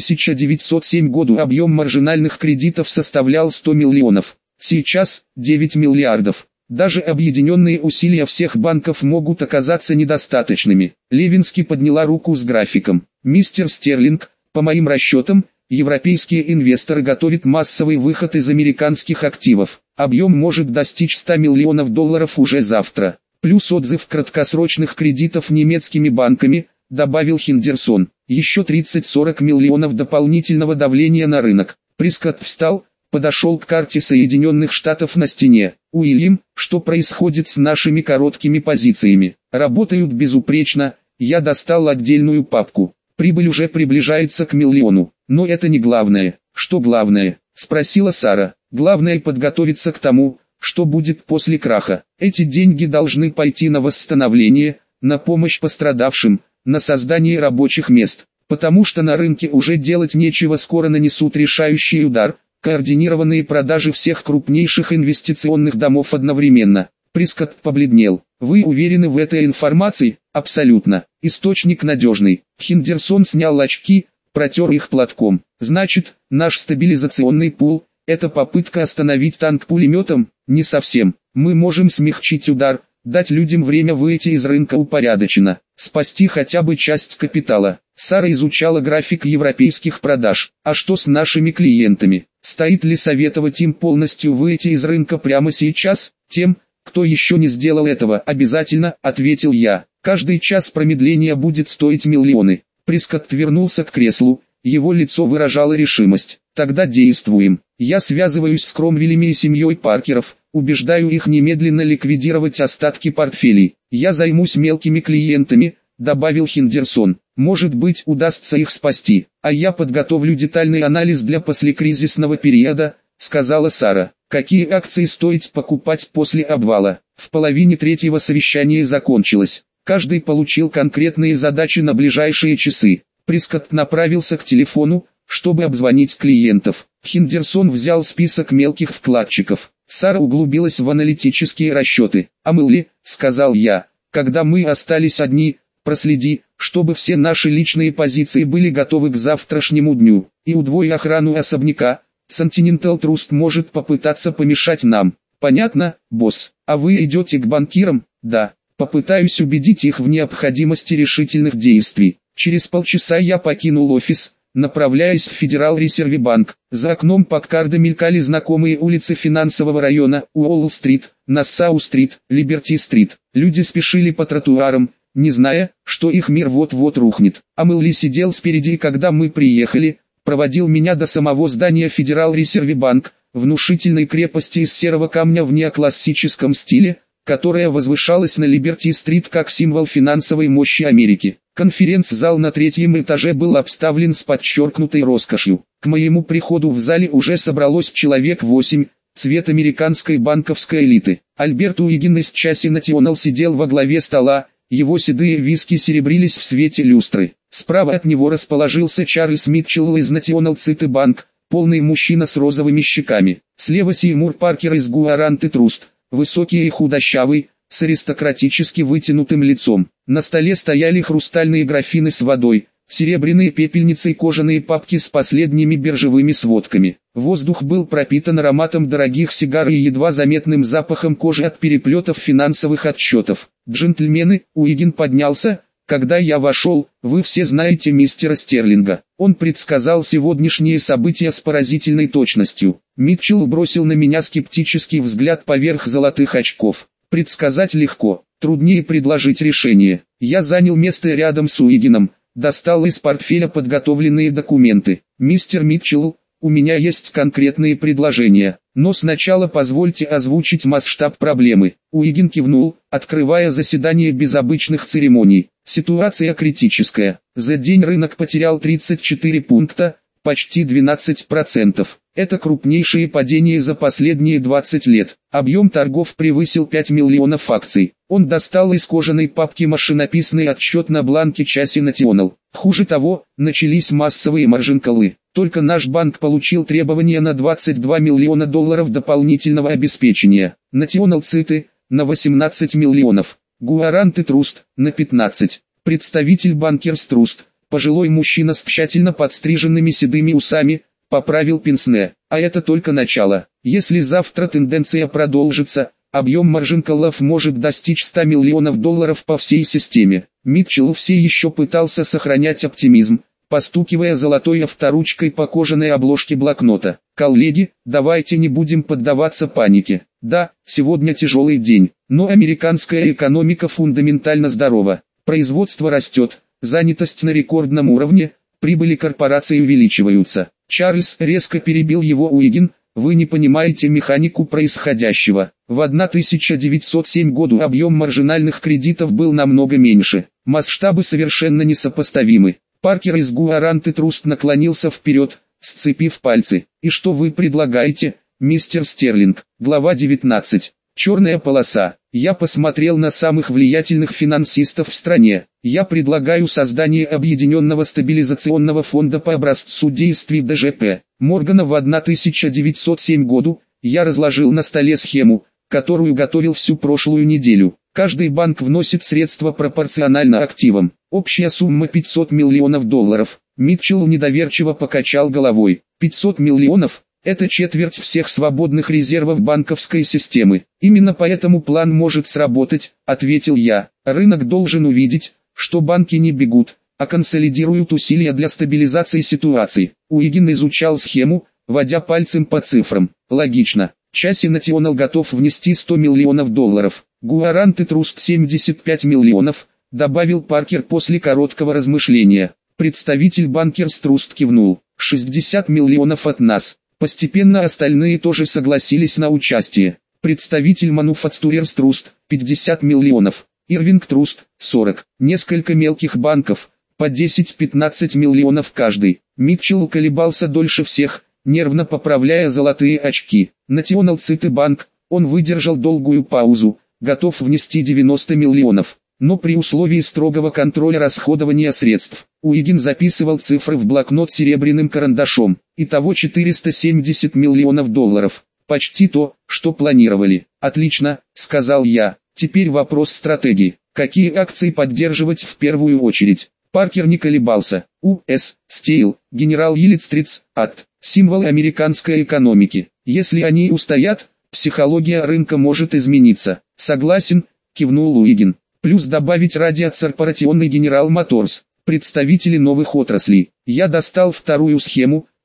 1907 году объем маржинальных кредитов составлял 100 миллионов. Сейчас – 9 миллиардов. Даже объединенные усилия всех банков могут оказаться недостаточными». Левински подняла руку с графиком. «Мистер Стерлинг, по моим расчетам, европейские инвесторы готовят массовый выход из американских активов. Объем может достичь 100 миллионов долларов уже завтра. Плюс отзыв краткосрочных кредитов немецкими банками», добавил Хендерсон. «Еще 30-40 миллионов дополнительного давления на рынок». Прискотт встал, подошел к карте Соединенных Штатов на стене. «Уильям, что происходит с нашими короткими позициями?» «Работают безупречно». Я достал отдельную папку. «Прибыль уже приближается к миллиону. Но это не главное». «Что главное?» – спросила Сара. «Главное подготовиться к тому, что будет после краха. Эти деньги должны пойти на восстановление, на помощь пострадавшим, на создание рабочих мест. Потому что на рынке уже делать нечего, скоро нанесут решающий удар. Координированные продажи всех крупнейших инвестиционных домов одновременно». Прискотт побледнел. «Вы уверены в этой информации?» «Абсолютно. Источник надежный». Хендерсон снял очки, протер их платком. «Значит, наш стабилизационный пул – это попытка остановить танк пулеметом?» «Не совсем. Мы можем смягчить удар, дать людям время выйти из рынка упорядоченно, спасти хотя бы часть капитала». Сара изучала график европейских продаж. «А что с нашими клиентами? Стоит ли советовать им полностью выйти из рынка прямо сейчас? Тем, кто еще не сделал этого, обязательно», — ответил я. «Каждый час промедления будет стоить миллионы». Прискотт вернулся к креслу, его лицо выражало решимость. «Тогда действуем. Я связываюсь с Кромвелями и семьей Паркеров, убеждаю их немедленно ликвидировать остатки портфелей. Я займусь мелкими клиентами», — добавил Хендерсон. «Может быть, удастся их спасти. А я подготовлю детальный анализ для послекризисного периода», — сказала Сара. «Какие акции стоит покупать после обвала?» В половине третьего совещание закончилось. Каждый получил конкретные задачи на ближайшие часы. Прискотт направился к телефону, чтобы обзвонить клиентов. Хендерсон взял список мелких вкладчиков. Сара углубилась в аналитические расчеты. «Амелли», — сказал я, — «когда мы остались одни, проследи, чтобы все наши личные позиции были готовы к завтрашнему дню, и удвой охрану особняка. Continental Trust может попытаться помешать нам». «Понятно, босс. А вы идете к банкирам?» «Да. Попытаюсь убедить их в необходимости решительных действий». Через полчаса я покинул офис, направляясь в Федерал Резерв Банк. За окном Паккарда мелькали знакомые улицы финансового района: Уолл-стрит, Нассау-стрит, Либерти-стрит. Люди спешили по тротуарам, не зная, что их мир вот-вот рухнет. А Мэлли сидел спереди, и когда мы приехали, проводил меня до самого здания Федерал Резерв Банк, внушительной крепости из серого камня в неоклассическом стиле, которая возвышалась на Либерти-стрит как символ финансовой мощи Америки. Конференц-зал на третьем этаже был обставлен с подчеркнутой роскошью. К моему приходу в зале уже собралось человек 8, цвет американской банковской элиты. Альберт Уигин из Chase National сидел во главе стола, его седые виски серебрились в свете люстры. Справа от него расположился Чарльз Митчелл из National City Bank, полный мужчина с розовыми щеками. Слева Сеймур Паркер из Guaranty Trust, высокий и худощавый, с аристократически вытянутым лицом. На столе стояли хрустальные графины с водой, серебряные пепельницы и кожаные папки с последними биржевыми сводками. Воздух был пропитан ароматом дорогих сигар и едва заметным запахом кожи от переплетов финансовых отчетов. «Джентльмены», Уигин поднялся, когда я вошел, «вы все знаете мистера Стерлинга. Он предсказал сегодняшние события с поразительной точностью». Митчелл бросил на меня скептический взгляд поверх золотых очков. «Предсказать легко, труднее предложить решение». Я занял место рядом с Уигином, достал из портфеля подготовленные документы. «Мистер Митчелл, у меня есть конкретные предложения, но сначала позвольте озвучить масштаб проблемы». Уигин кивнул, открывая заседание без обычных церемоний. «Ситуация критическая. За день рынок потерял 34 пункта, почти 12%. Это крупнейшее падение за последние 20 лет. Объем торгов превысил 5 миллионов акций». Он достал из кожаной папки машинописный отчет на бланке Chase National. Хуже того, начались массовые маржин-коллы. Только наш банк получил требования на $22 миллиона дополнительного обеспечения. National City на 18 миллионов. Guaranty Trust на 15. Представитель Bankers Trust, пожилой мужчина с тщательно подстриженными седыми усами, поправил пенсне. А это только начало. Если завтра тенденция продолжится, объем маржин-коллов может достичь $100 миллионов по всей системе. Митчелл все еще пытался сохранять оптимизм, постукивая золотой авторучкой по кожаной обложке блокнота. «Коллеги, давайте не будем поддаваться панике. Да, сегодня тяжелый день, но американская экономика фундаментально здорова. Производство растет, занятость на рекордном уровне, прибыли корпораций увеличиваются». Чарльз резко перебил его Уигин: «Вы не понимаете механику происходящего. В 1907 году объем маржинальных кредитов был намного меньше. Масштабы совершенно несопоставимы». Паркер из Guaranty Trust наклонился вперед, сцепив пальцы. «И что вы предлагаете, мистер Стерлинг?» Глава 19. Черная полоса. Я посмотрел на самых влиятельных финансистов в стране. «Я предлагаю создание Объединенного стабилизационного фонда по образцу действий ДЖП Моргана в 1907 году». Я разложил на столе схему, которую готовил всю прошлую неделю. Каждый банк вносит средства пропорционально активам. Общая сумма $500 миллионов. Митчелл недоверчиво покачал головой. 500 миллионов? Это четверть всех свободных резервов банковской системы. Именно поэтому план может сработать, ответил я. Рынок должен увидеть, что банки не бегут, а консолидируют усилия для стабилизации ситуации. Уигин изучал схему, водя пальцем по цифрам. Логично. Chase National готов внести $100 миллионов. Guaranty Trust 75 миллионов, добавил Паркер после короткого размышления. Представитель Bankers Trust кивнул. 60 миллионов от нас. Постепенно остальные тоже согласились на участие. Представитель Manufacturers Trust 50 миллионов. Irving Trust 40. Несколько мелких банков, по 10-15 миллионов каждый. Митчелл колебался дольше всех, нервно поправляя золотые очки. National City Bank, он выдержал долгую паузу, готов внести 90 миллионов, но при условии строгого контроля расходования средств. Уигин записывал цифры в блокнот серебряным карандашом. Итого 470 миллионов долларов. Почти то, что планировали. «Отлично», — сказал я. «Теперь вопрос стратегии. Какие акции поддерживать в первую очередь?» Паркер не колебался. US Steel, General Electric, АТ. Символы американской экономики. Если они устоят, психология рынка может измениться. «Согласен», — кивнул Уигин. «Плюс добавить радиокорпорационный General Motors, представители новых отраслей». Я достал вторую схему,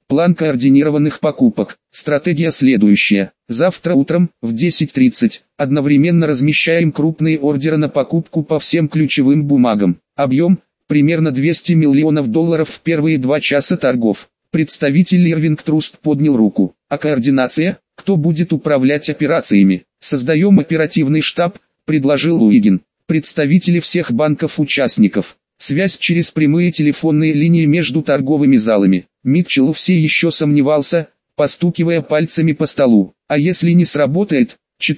План координированных покупок. Стратегия следующая. Завтра утром, в 10:30, одновременно размещаем крупные ордеры на покупку по всем ключевым бумагам. Объем, примерно $200 миллионов в первые 2 часа торгов. Представитель Ирвинг Труст поднял руку. А координация? Кто будет управлять операциями? Создаем оперативный штаб, предложил Луигин. Представители всех банков-участников. Связь через прямые телефонные линии между торговыми залами. Митчелл все еще сомневался, постукивая пальцами по столу. А если не сработает?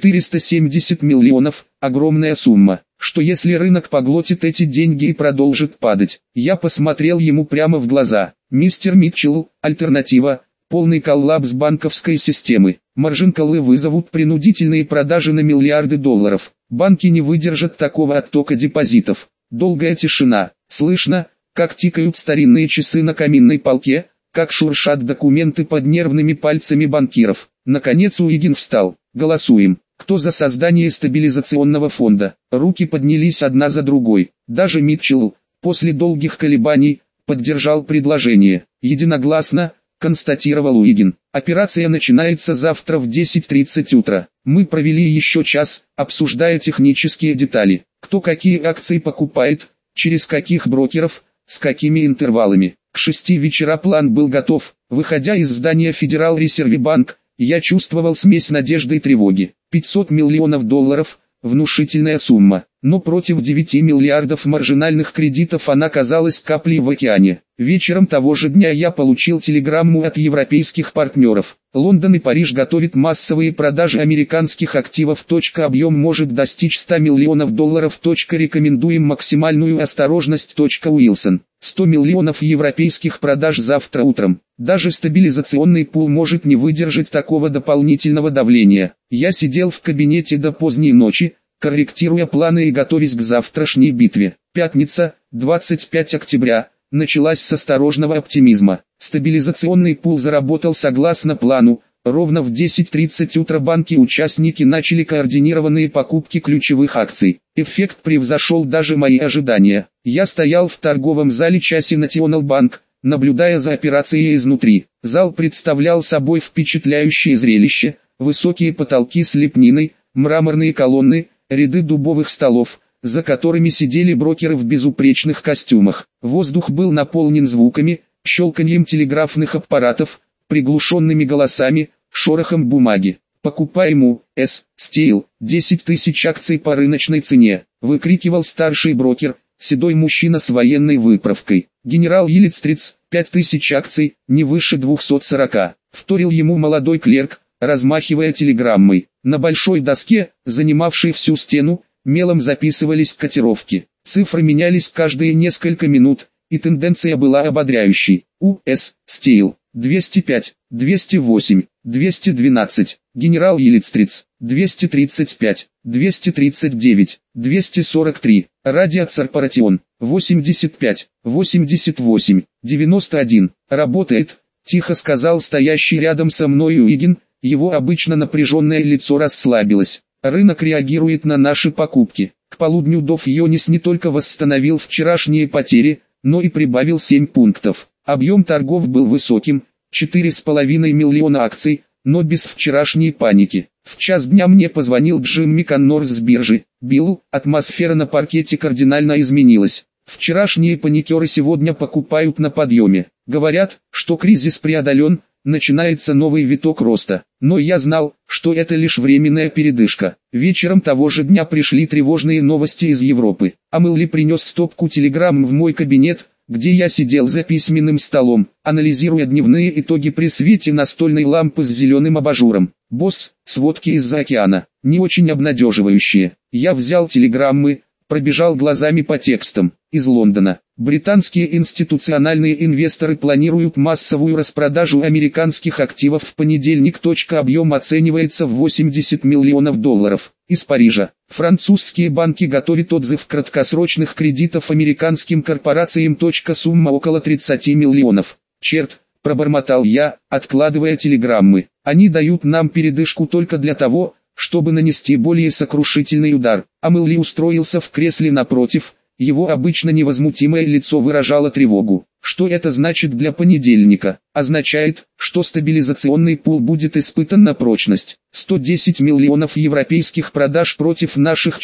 470 миллионов, огромная сумма. Что если рынок поглотит эти деньги и продолжит падать? Я посмотрел ему прямо в глаза. Мистер Митчелл, альтернатива, полный коллапс банковской системы. Маржин-коллы вызовут принудительные продажи на миллиарды долларов. Банки не выдержат такого оттока депозитов. Долгая тишина. Слышно, как тикают старинные часы на каминной полке, как шуршат документы под нервными пальцами банкиров. Наконец Уигин встал. Голосуем. Кто за создание стабилизационного фонда? Руки поднялись одна за другой. Даже Митчелл, после долгих колебаний, поддержал предложение. Единогласно, констатировал Уигин. Операция начинается завтра в 10:30 утра. Мы провели еще час, обсуждая технические детали. Кто какие акции покупает, через каких брокеров, с какими интервалами. К 6 вечера план был готов. Выходя из здания Федерал Резерв Банк, я чувствовал смесь надежды и тревоги. $500 миллионов, внушительная сумма, но против 9 миллиардов маржинальных кредитов она казалась каплей в океане. Вечером того же дня я получил телеграмму от европейских партнеров. Лондон и Париж готовят массовые продажи американских активов. Объем может достичь $100 миллионов. Рекомендуем максимальную осторожность. Уилсон. 100 миллионов европейских продаж завтра утром. Даже стабилизационный пул может не выдержать такого дополнительного давления. Я сидел в кабинете до поздней ночи, корректируя планы и готовясь к завтрашней битве. Пятница, 25 октября, началась с осторожного оптимизма. Стабилизационный пул заработал согласно плану. Ровно в 10:30 утра банки-участники начали координированные покупки ключевых акций. Эффект превзошел даже мои ожидания. Я стоял в торговом зале Chase National Bank, наблюдая за операцией изнутри. Зал представлял собой впечатляющее зрелище: высокие потолки с лепниной, мраморные колонны, ряды дубовых столов, за которыми сидели брокеры в безупречных костюмах. Воздух был наполнен звуками, щелканьем телеграфных аппаратов, приглушенными голосами, шорохом бумаги. «Покупаем У.С. Steel, 10 тысяч акций по рыночной цене», выкрикивал старший брокер, седой мужчина с военной выправкой. «Генерал Йиллистриц, 5000 акций, не выше 240», вторил ему молодой клерк, размахивая телеграммой. На большой доске, занимавшей всю стену, мелом записывались котировки. Цифры менялись каждые несколько минут, и тенденция была ободряющей. У.С. Steel, 205, 208, 212, генерал Йиллистриц, 235, 239, 243, Радиоцерпаратион, 85, 88, 91, работает, тихо сказал стоящий рядом со мной Уигин, его обычно напряженное лицо расслабилось. Рынок реагирует на наши покупки. К полудню Dow Jones не только восстановил вчерашние потери, но и прибавил 7 пунктов. Объем торгов был высоким, 4,5 миллиона акций, но без вчерашней паники. В час дня мне позвонил Джимми Коннор с биржи. «Билл, атмосфера на паркете кардинально изменилась. Вчерашние паникеры сегодня покупают на подъеме. Говорят, что кризис преодолен, начинается новый виток роста. Но я знал, что это лишь временная передышка». Вечером того же дня пришли тревожные новости из Европы. Амелли принес стопку телеграмм в мой кабинет, где я сидел за письменным столом, анализируя дневные итоги при свете настольной лампы с зеленым абажуром. «Босс, сводки из-за океана, не очень обнадеживающие». Я взял телеграммы, пробежал глазами по текстам. Из Лондона. Британские институциональные инвесторы планируют массовую распродажу американских активов в понедельник. Объем оценивается в $80 миллионов. Из Парижа. Французские банки готовят отзыв краткосрочных кредитов американским корпорациям. Сумма около 30 миллионов. Черт, пробормотал я, откладывая телеграммы. Они дают нам передышку только для того, чтобы нанести более сокрушительный удар. Амелли устроился в кресле напротив, его обычно невозмутимое лицо выражало тревогу. Что это значит для понедельника? Означает, что стабилизационный пул будет испытан на прочность. 110 миллионов европейских продаж против наших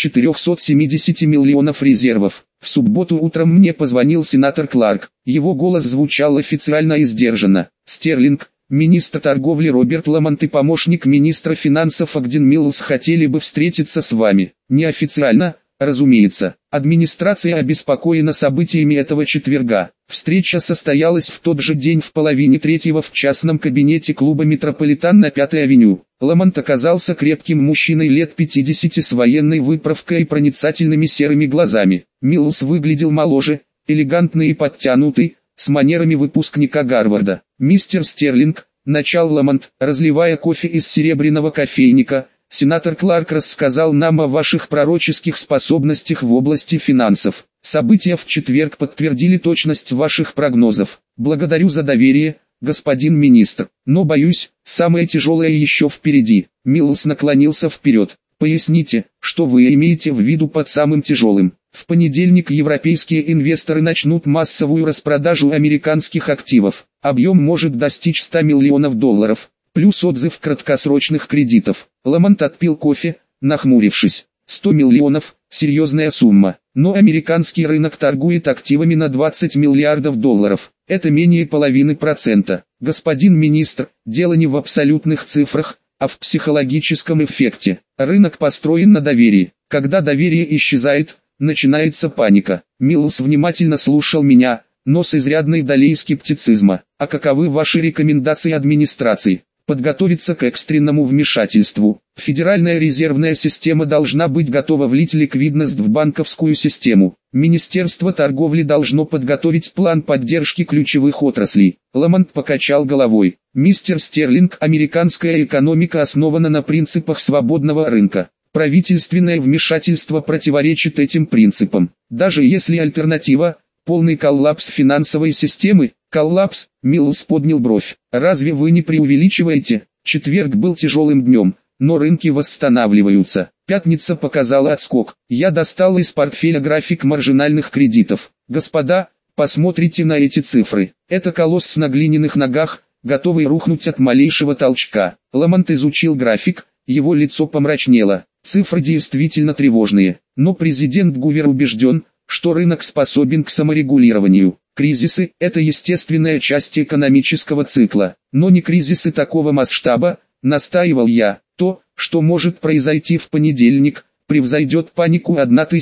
470 миллионов резервов. В субботу утром мне позвонил сенатор Кларк. Его голос звучал официально и сдержанно. Стерлинг, министр торговли Роберт Ламонт и помощник министра финансов Агдин Миллс хотели бы встретиться с вами. Неофициально, разумеется. Администрация обеспокоена событиями этого четверга. Встреча состоялась в тот же день в половине третьего в частном кабинете клуба «Метрополитан» на 5-й авеню. Ламонт оказался крепким мужчиной лет 50 с военной выправкой и проницательными серыми глазами. Миллс выглядел моложе, элегантный и подтянутый, с манерами выпускника Гарварда. «Мистер Стерлинг», — начал Ламонт, разливая кофе из серебряного кофейника, — «сенатор Кларк рассказал нам о ваших пророческих способностях в области финансов. События в четверг подтвердили точность ваших прогнозов. Благодарю за доверие, господин министр. Но боюсь, самое тяжелое еще впереди». Миллс наклонился вперед. «Поясните, что вы имеете в виду под самым тяжелым?» В понедельник европейские инвесторы начнут массовую распродажу американских активов. Объем может достичь 100 миллионов долларов, плюс отзыв краткосрочных кредитов. Ламонт отпил кофе, нахмурившись. 100 миллионов – серьезная сумма. Но американский рынок торгует активами на 20 миллиардов долларов. Это менее половины процента. Господин министр, дело не в абсолютных цифрах, а в психологическом эффекте. Рынок построен на доверии. Когда доверие исчезает, начинается паника. Миллс внимательно слушал меня, но с изрядной долей скептицизма. А каковы ваши рекомендации администрации? Подготовиться к экстренному вмешательству. Федеральная резервная система должна быть готова влить ликвидность в банковскую систему. Министерство торговли должно подготовить план поддержки ключевых отраслей. Ламонт покачал головой. «Мистер Стерлинг, американская экономика основана на принципах свободного рынка. Правительственное вмешательство противоречит этим принципам. Даже если альтернатива – полный коллапс финансовой системы». «Коллапс?» – Миллс поднял бровь. «Разве вы не преувеличиваете? Четверг был тяжелым днем, но рынки восстанавливаются. Пятница показала отскок. Я достал из портфеля график маржинальных кредитов. Господа, посмотрите на эти цифры. Это колосс на глиняных ногах, готовый рухнуть от малейшего толчка». Ламонт изучил график, его лицо помрачнело. Цифры действительно тревожные, но президент Гувер убежден, что рынок способен к саморегулированию. Кризисы – это естественная часть экономического цикла, но не кризисы такого масштаба, настаивал я. То, что может произойти в понедельник, превзойдет панику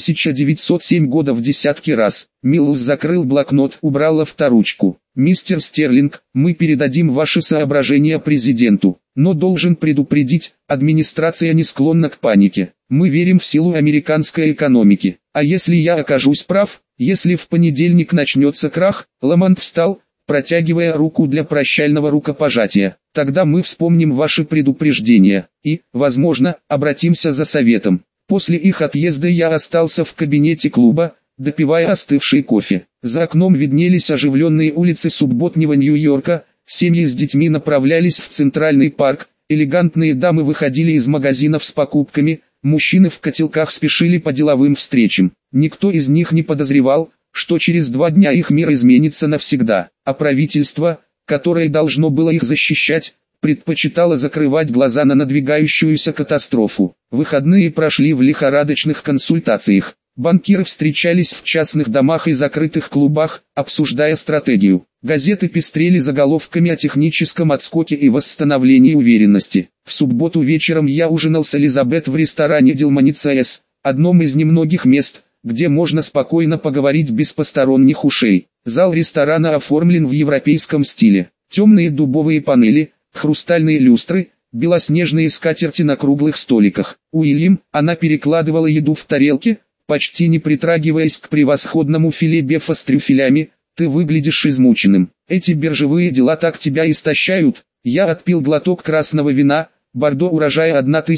1907 года в десятки раз. Миллс закрыл блокнот, убрал авторучку. «Мистер Стерлинг, мы передадим ваши соображения президенту, но должен предупредить, администрация не склонна к панике. Мы верим в силу американской экономики. А если я окажусь прав, если в понедельник начнется крах?» Ламонт встал, протягивая руку для прощального рукопожатия. «Тогда мы вспомним ваши предупреждения и, возможно, обратимся за советом». После их отъезда я остался в кабинете клуба, допивая остывший кофе. За окном виднелись оживленные улицы субботнего Нью-Йорка, семьи с детьми направлялись в Центральный парк, элегантные дамы выходили из магазинов с покупками, мужчины в котелках спешили по деловым встречам. Никто из них не подозревал, что через 2 дня их мир изменится навсегда, а правительство, которое должно было их защищать, предпочитало закрывать глаза на надвигающуюся катастрофу. Выходные прошли в лихорадочных консультациях. Банкиры встречались в частных домах и закрытых клубах, обсуждая стратегию. Газеты пестрели заголовками о техническом отскоке и восстановлении уверенности. В субботу вечером я ужинал с Элизабет в ресторане Делманицаэс, одном из немногих мест, где можно спокойно поговорить без посторонних ушей. Зал ресторана оформлен в европейском стиле. Темные дубовые панели, хрустальные люстры, белоснежные скатерти на круглых столиках. «Уильям», она перекладывала еду в тарелке, почти не притрагиваясь к превосходному филе бефа с трюфелями, «ты выглядишь измученным. Эти биржевые дела так тебя истощают». Я отпил глоток красного вина, Бордо урожая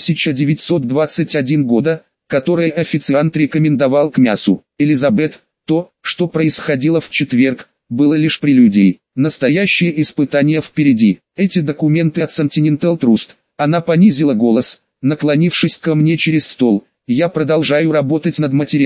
1921 года, которое официант рекомендовал к мясу. «Элизабет, то, что происходило в четверг, было лишь прелюдией. Настоящее испытание впереди. Эти документы от Continental Trust». Она понизила голос, наклонившись ко мне через стол. «Я продолжаю работать над материалом.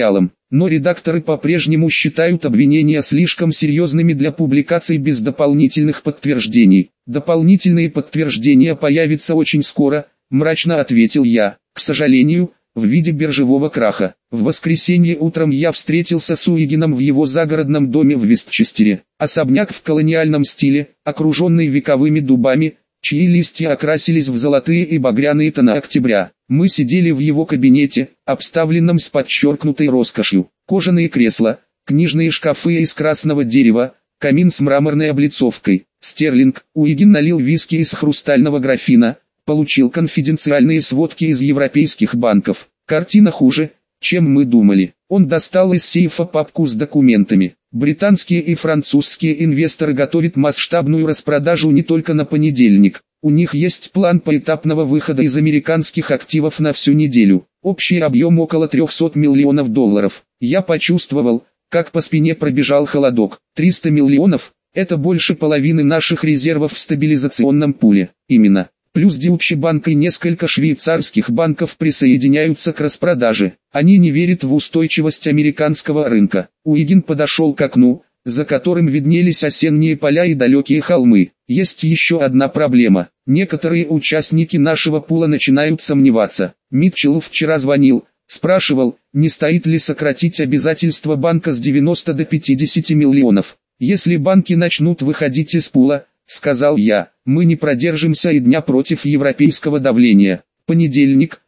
но редакторы по-прежнему считают обвинения слишком серьезными для публикаций без дополнительных подтверждений. Дополнительные подтверждения появятся очень скоро, мрачно ответил я. К сожалению, в виде биржевого краха. В воскресенье утром я встретился с Уигином в его загородном доме в Вестчестере. Особняк в колониальном стиле, окруженный вековыми дубами, чьи листья окрасились в золотые и багряные тона октября. Мы сидели в его кабинете, обставленном с подчеркнутой роскошью. Кожаные кресла, книжные шкафы из красного дерева, камин с мраморной облицовкой. Стерлинг. Уигин налил виски из хрустального графина, получил конфиденциальные сводки из европейских банков. Картина хуже, чем мы думали. Он достал из сейфа папку с документами. Британские и французские инвесторы готовят масштабную распродажу не только на понедельник. У них есть план поэтапного выхода из американских активов на всю неделю. Общий объем около $300 миллионов. Я почувствовал, как по спине пробежал холодок. 300 миллионов – это больше половины наших резервов в стабилизационном пуле. Именно. Плюс Deutsche Bank и несколько швейцарских банков присоединяются к распродаже. Они не верят в устойчивость американского рынка. Уигин подошел к окну, за которым виднелись осенние поля и далекие холмы. Есть еще одна проблема. Некоторые участники нашего пула начинают сомневаться. Митчелл вчера звонил, спрашивал, не стоит ли сократить обязательства банка с 90 до 50 миллионов. Если банки начнут выходить из пула, сказал я, мы не продержимся и дня против европейского давления. Понедельник,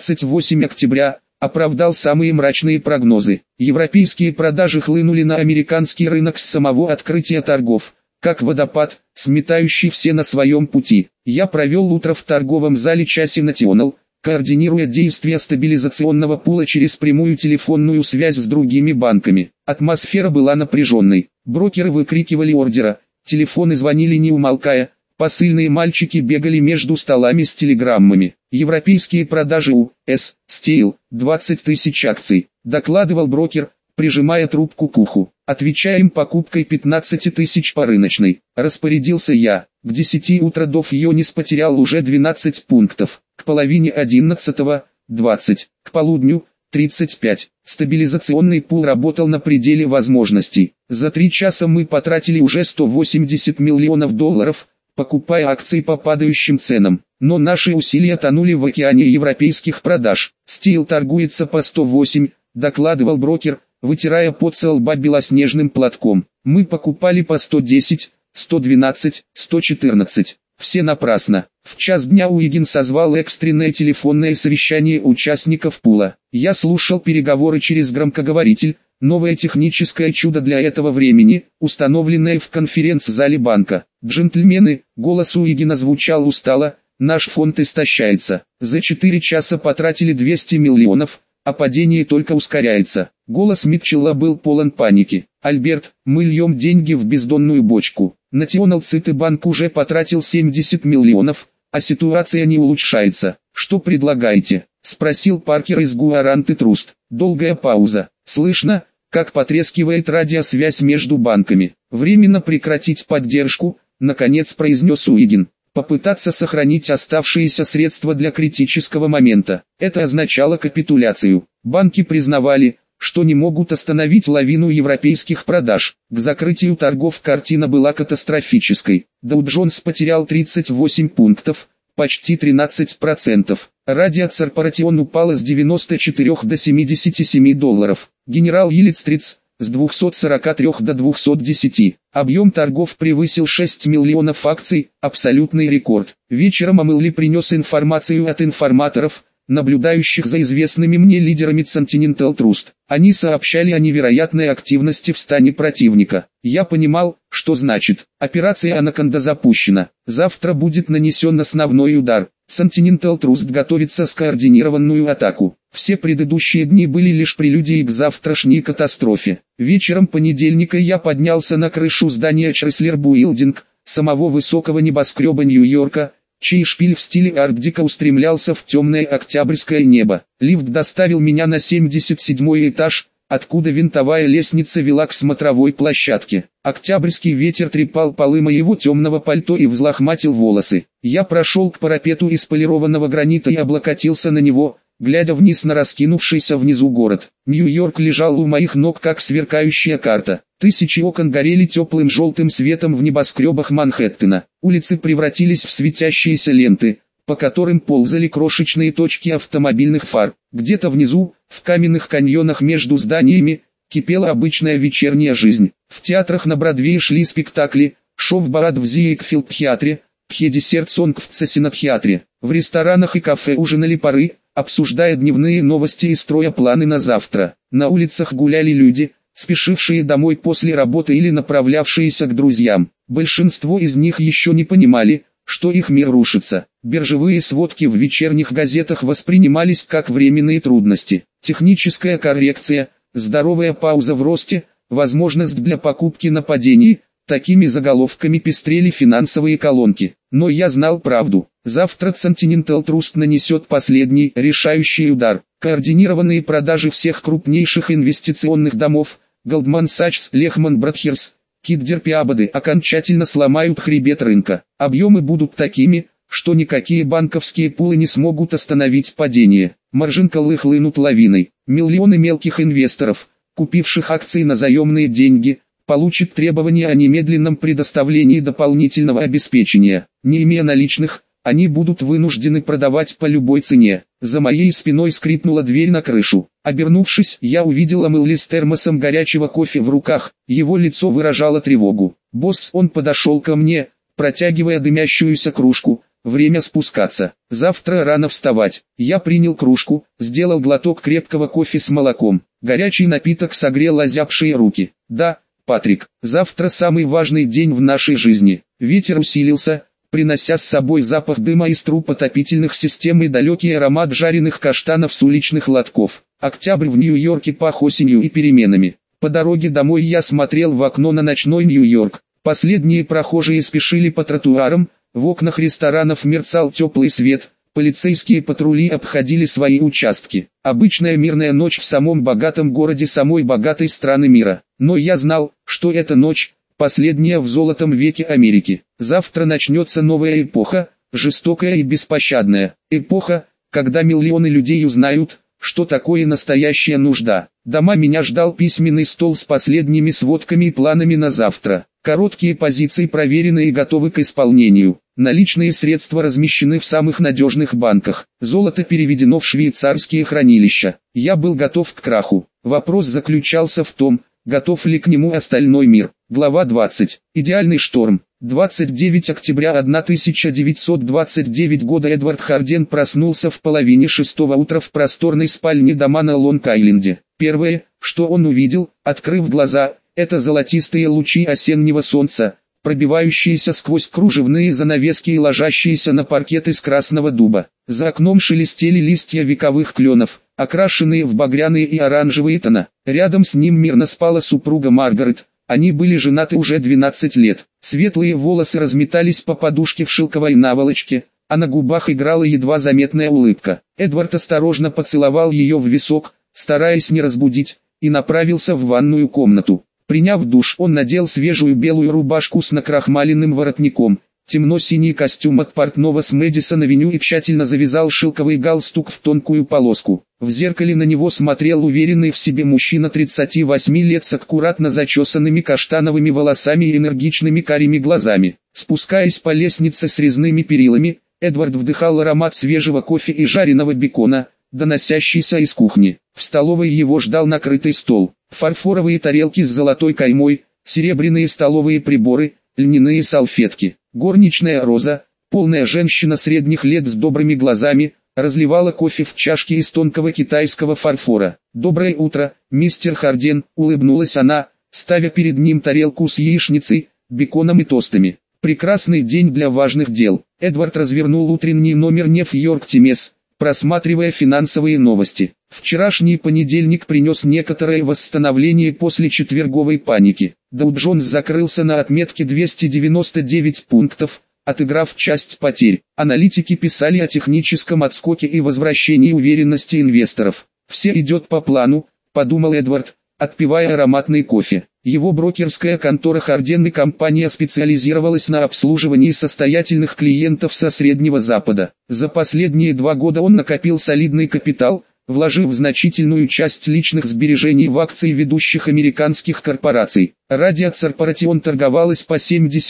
28 октября, оправдал самые мрачные прогнозы. Европейские продажи хлынули на американский рынок с самого открытия торгов, как водопад, сметающий все на своем пути. Я провел утро в торговом зале Chase National, координируя действия стабилизационного пула через прямую телефонную связь с другими банками. Атмосфера была напряженной. Брокеры выкрикивали ордера, телефоны звонили не умолкая, посыльные мальчики бегали между столами с телеграммами. Европейские продажи U.S. Steel, 20 тысяч акций, докладывал брокер, прижимая трубку к уху. Отвечаем покупкой 15 тысяч по рыночной. Распорядился я. К 10 утра Dow Jones потерял уже 12 пунктов. К половине 11 – 20. К полудню – 35. Стабилизационный пул работал на пределе возможностей. За 3 часа мы потратили уже $180 миллионов, покупая акции по падающим ценам. Но наши усилия тонули в океане европейских продаж. Steel торгуется по 108, докладывал брокер, вытирая пот со лба белоснежным платком. Мы покупали по 110, 112, 114. Все напрасно. В час дня Уигин созвал экстренное телефонное совещание участников пула. Я слушал переговоры через громкоговоритель, новое техническое чудо для этого времени, установленное в конференц-зале банка. «Джентльмены», голос Уигина звучал устало, «наш фонд истощается. За 4 часа потратили 200 миллионов, а падение только ускоряется». Голос Митчелла был полон паники. «Альберт, мы льем деньги в бездонную бочку. National City Bank уже потратил 70 миллионов, а ситуация не улучшается. Что предлагаете?» — спросил Паркер из Guaranty Trust. Долгая пауза. Слышно, как потрескивает радиосвязь между банками. «Временно прекратить поддержку», — наконец произнес Уигин. «Попытаться сохранить оставшиеся средства для критического момента». Это означало капитуляцию. Банки признавали, что не могут остановить лавину европейских продаж. К закрытию торгов картина была катастрофической. Dow Jones потерял 38 пунктов, почти 13%. Радио Корпоратион упала с 94 до $77. Генерал Йиллистриц с 243 до 210. Объем торгов превысил 6 миллионов акций, абсолютный рекорд. Вечером Амелли принес информацию от информаторов, наблюдающих за известными мне лидерами Continental Trust. Они сообщали о невероятной активности в стане противника. Я понимал, что значит. Операция «Анаконда» запущена. Завтра будет нанесен основной удар. Continental Trust готовится скоординированную атаку. Все предыдущие дни были лишь прелюдией к завтрашней катастрофе. Вечером понедельника я поднялся на крышу здания Chrysler Building, самого высокого небоскреба Нью-Йорка, чей шпиль в стиле Арктика устремлялся в темное октябрьское небо. Лифт доставил меня на 77-й этаж, откуда винтовая лестница вела к смотровой площадке. Октябрьский ветер трепал полы моего темного пальто и взлохматил волосы. Я прошел к парапету из полированного гранита и облокотился на него, глядя вниз на раскинувшийся внизу город. Нью-Йорк лежал у моих ног как сверкающая карта. Тысячи окон горели теплым желтым светом в небоскребах Манхэттена. Улицы превратились в светящиеся ленты, по которым ползали крошечные точки автомобильных фар. Где-то внизу, в каменных каньонах между зданиями, кипела обычная вечерняя жизнь. В театрах на Бродвее шли спектакли, шоу в Барат в Зиекфилд-театре, Пхедесерт-сонг в Цессинат-театре. В ресторанах и кафе ужинали пары, обсуждая дневные новости и строя планы на завтра. На улицах гуляли люди, спешившие домой после работы или направлявшиеся к друзьям. Большинство из них еще не понимали, что их мир рушится. Биржевые сводки в вечерних газетах воспринимались как временные трудности. Техническая коррекция, здоровая пауза в росте, возможность для покупки на падении. Такими заголовками пестрели финансовые колонки. Но я знал правду. Завтра Continental Trust нанесет последний, решающий удар. Координированные продажи всех крупнейших инвестиционных домов, Goldman Sachs, Lehman Brothers, Kidder Peabody окончательно сломают хребет рынка. Объемы будут такими, что никакие банковские пулы не смогут остановить падение. Маржинкалы хлынут лавиной. Миллионы мелких инвесторов, купивших акции на заемные деньги, получат требования о немедленном предоставлении дополнительного обеспечения. Не имея наличных, они будут вынуждены продавать по любой цене. За моей спиной скрипнула дверь на крышу. Обернувшись, я увидел Мэлли с термосом горячего кофе в руках. Его лицо выражало тревогу. «Босс», он подошел ко мне, протягивая дымящуюся кружку. «Время спускаться. Завтра рано вставать». Я принял кружку, сделал глоток крепкого кофе с молоком. Горячий напиток согрел озябшие руки. «Да, Патрик, завтра самый важный день в нашей жизни». Ветер усилился, принося с собой запах дыма из труб отопительных систем и далекий аромат жареных каштанов с уличных лотков. Октябрь в Нью-Йорке пах осенью и переменами. По дороге домой я смотрел в окно на ночной Нью-Йорк. Последние прохожие спешили по тротуарам, в окнах ресторанов мерцал теплый свет, полицейские патрули обходили свои участки. Обычная мирная ночь в самом богатом городе самой богатой страны мира. Но я знал, что эта ночь – последняя в золотом веке Америки. Завтра начнется новая эпоха, жестокая и беспощадная. Эпоха, когда миллионы людей узнают, что такое настоящая нужда. Дома меня ждал письменный стол с последними сводками и планами на завтра. Короткие позиции проверены и готовы к исполнению. Наличные средства размещены в самых надежных банках. Золото переведено в швейцарские хранилища. Я был готов к краху. Вопрос заключался в том, готов ли к нему остальной мир. Глава 20. Идеальный шторм. 29 октября 1929 года Эдвард Харден проснулся в половине шестого утра в просторной спальне дома на Лонг-Айленде. Первое, что он увидел, открыв глаза, это золотистые лучи осеннего солнца, пробивающиеся сквозь кружевные занавески и ложащиеся на паркет из красного дуба. За окном шелестели листья вековых кленов, окрашенные в багряные и оранжевые тона. Рядом с ним мирно спала супруга Маргарет. Они были женаты уже 12 лет. Светлые волосы разметались по подушке в шелковой наволочке, а на губах играла едва заметная улыбка. Эдвард осторожно поцеловал ее в висок, стараясь не разбудить, и направился в ванную комнату. Приняв душ, он надел свежую белую рубашку с накрахмаленным воротником, темно-синий костюм от портного с Мэдисон-авеню и тщательно завязал шелковый галстук в тонкую полоску. В зеркале на него смотрел уверенный в себе мужчина 38 лет с аккуратно зачесанными каштановыми волосами и энергичными карими глазами. Спускаясь по лестнице с резными перилами, Эдвард вдыхал аромат свежего кофе и жареного бекона, доносящийся из кухни. В столовой его ждал накрытый стол. Фарфоровые тарелки с золотой каймой, серебряные столовые приборы, льняные салфетки. Горничная Роза, полная женщина средних лет с добрыми глазами, разливала кофе в чашке из тонкого китайского фарфора. «Доброе утро, мистер Харден», — улыбнулась она, ставя перед ним тарелку с яичницей, беконом и тостами. «Прекрасный день для важных дел». Эдвард развернул утренний номер Нью-Йорк Таймс, просматривая финансовые новости. Вчерашний понедельник принес некоторое восстановление после четверговой паники. Доу Джонс закрылся на отметке 299 пунктов, отыграв часть потерь. Аналитики писали о техническом отскоке и возвращении уверенности инвесторов. «Все идет по плану», — подумал Эдвард, отпивая ароматный кофе. Его брокерская контора Харден и компания специализировалась на обслуживании состоятельных клиентов со Среднего Запада. За последние 2 года он накопил солидный капитал, вложив значительную часть личных сбережений в акции ведущих американских корпораций. Радио Корпоратион торговалась по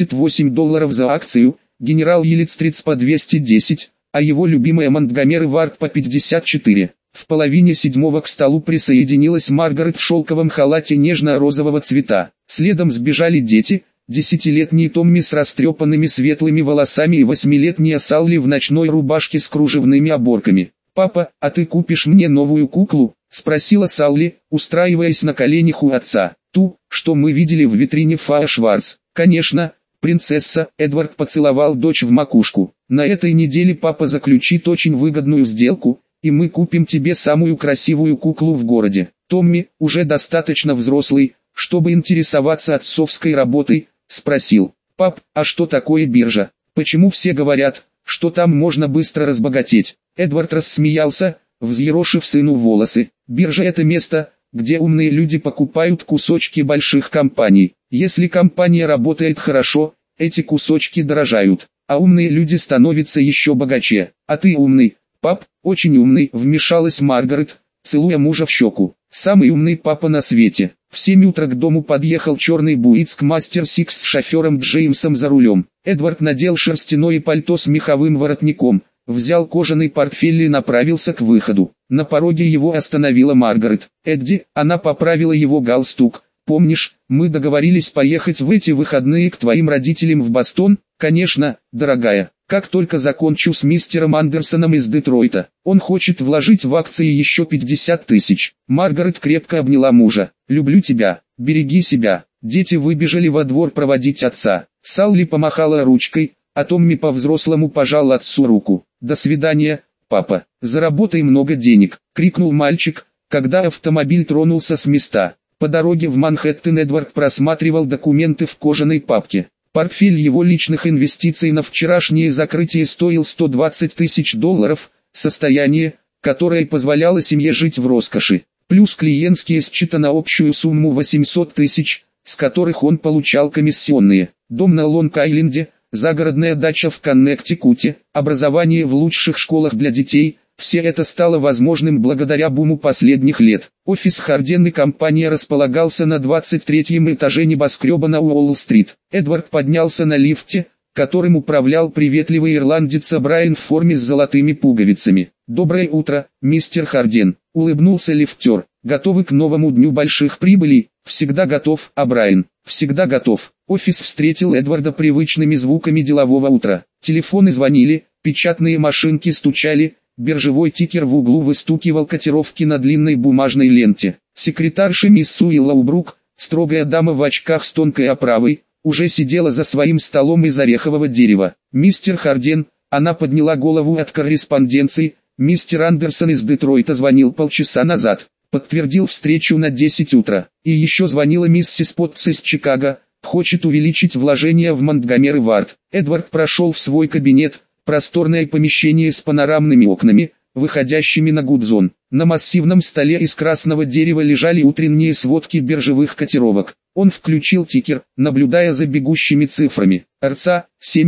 $78 за акцию, General Electric по 210, а его любимая Montgomery Ward по 54. В половине 7 к столу присоединилась Маргарет в шелковом халате нежно-розового цвета. Следом сбежали дети, 10-летний Томми с растрепанными светлыми волосами и 8-летняя Салли в ночной рубашке с кружевными оборками. «Папа, а ты купишь мне новую куклу?» – спросила Салли, устраиваясь на коленях у отца. «Ту, что мы видели в витрине Фаа Шварц». «Конечно, принцесса», – Эдвард поцеловал дочь в макушку. «На этой неделе папа заключит очень выгодную сделку, и мы купим тебе самую красивую куклу в городе». Томми, уже достаточно взрослый, чтобы интересоваться отцовской работой, спросил: «Пап, а что такое биржа? Почему все говорят, что там можно быстро разбогатеть?» Эдвард рассмеялся, взъерошив сыну волосы. «Биржа — это место, где умные люди покупают кусочки больших компаний. Если компания работает хорошо, эти кусочки дорожают, а умные люди становятся еще богаче. А ты умный, пап?» «Очень умный», — вмешалась Маргарет, целуя мужа в щеку. «Самый умный папа на свете». В 7 утра к дому подъехал черный Буицк Мастер Сикс с шофером Джеймсом за рулем. Эдвард надел шерстяное пальто с меховым воротником, взял кожаный портфель и направился к выходу. На пороге его остановила Маргарет. «Эдди», она поправила его галстук, «помнишь, мы договорились поехать в эти выходные к твоим родителям в Бостон?» «Конечно, дорогая. Как только закончу с мистером Андерсоном из Детройта. Он хочет вложить в акции еще 50 тысяч». Маргарет крепко обняла мужа. «Люблю тебя, береги себя». Дети выбежали во двор проводить отца. Салли помахала ручкой, а Томми по-взрослому пожал отцу руку. «До свидания, папа. Заработай много денег», — крикнул мальчик, когда автомобиль тронулся с места. По дороге в Манхэттен Эдвард просматривал документы в кожаной папке. Портфель его личных инвестиций на вчерашнее закрытие стоил $120 тысяч, состояние, которое позволяло семье жить в роскоши, плюс клиентские счета на общую сумму 800 тысяч, с которых он получал комиссионные, дом на Лонг-Айленде, загородная дача в Коннектикуте, образование в лучших школах для детей. Все это стало возможным благодаря буму последних лет. Офис Харден и компания располагался на 23-м этаже небоскреба на Уолл-стрит. Эдвард поднялся на лифте, которым управлял приветливый ирландец Брайан в форме с золотыми пуговицами. «Доброе утро, мистер Харден», — улыбнулся лифтер. «Готовы к новому дню больших прибылей?» «Всегда готов, Брайан, всегда готов». Офис встретил Эдварда привычными звуками делового утра. Телефоны звонили, печатные машинки стучали, биржевой тикер в углу выстукивал котировки на длинной бумажной ленте. Секретарша мисс Уиллоубрук, строгая дама в очках с тонкой оправой, уже сидела за своим столом из орехового дерева. «Мистер Харден», она подняла голову от корреспонденции, «мистер Андерсон из Детройта звонил полчаса назад, подтвердил встречу на 10 утра. И еще звонила миссис Поттс из Чикаго, хочет увеличить вложения в Монтгомери Вард». Эдвард прошел в свой кабинет, просторное помещение с панорамными окнами, выходящими на Гудзон. На массивном столе из красного дерева лежали утренние сводки биржевых котировок. Он включил тикер, наблюдая за бегущими цифрами. РЦА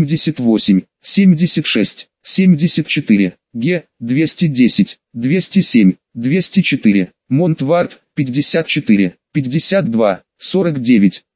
78, 76, 74, Г 210, 207, 204, Монтвард 54, 52, 49.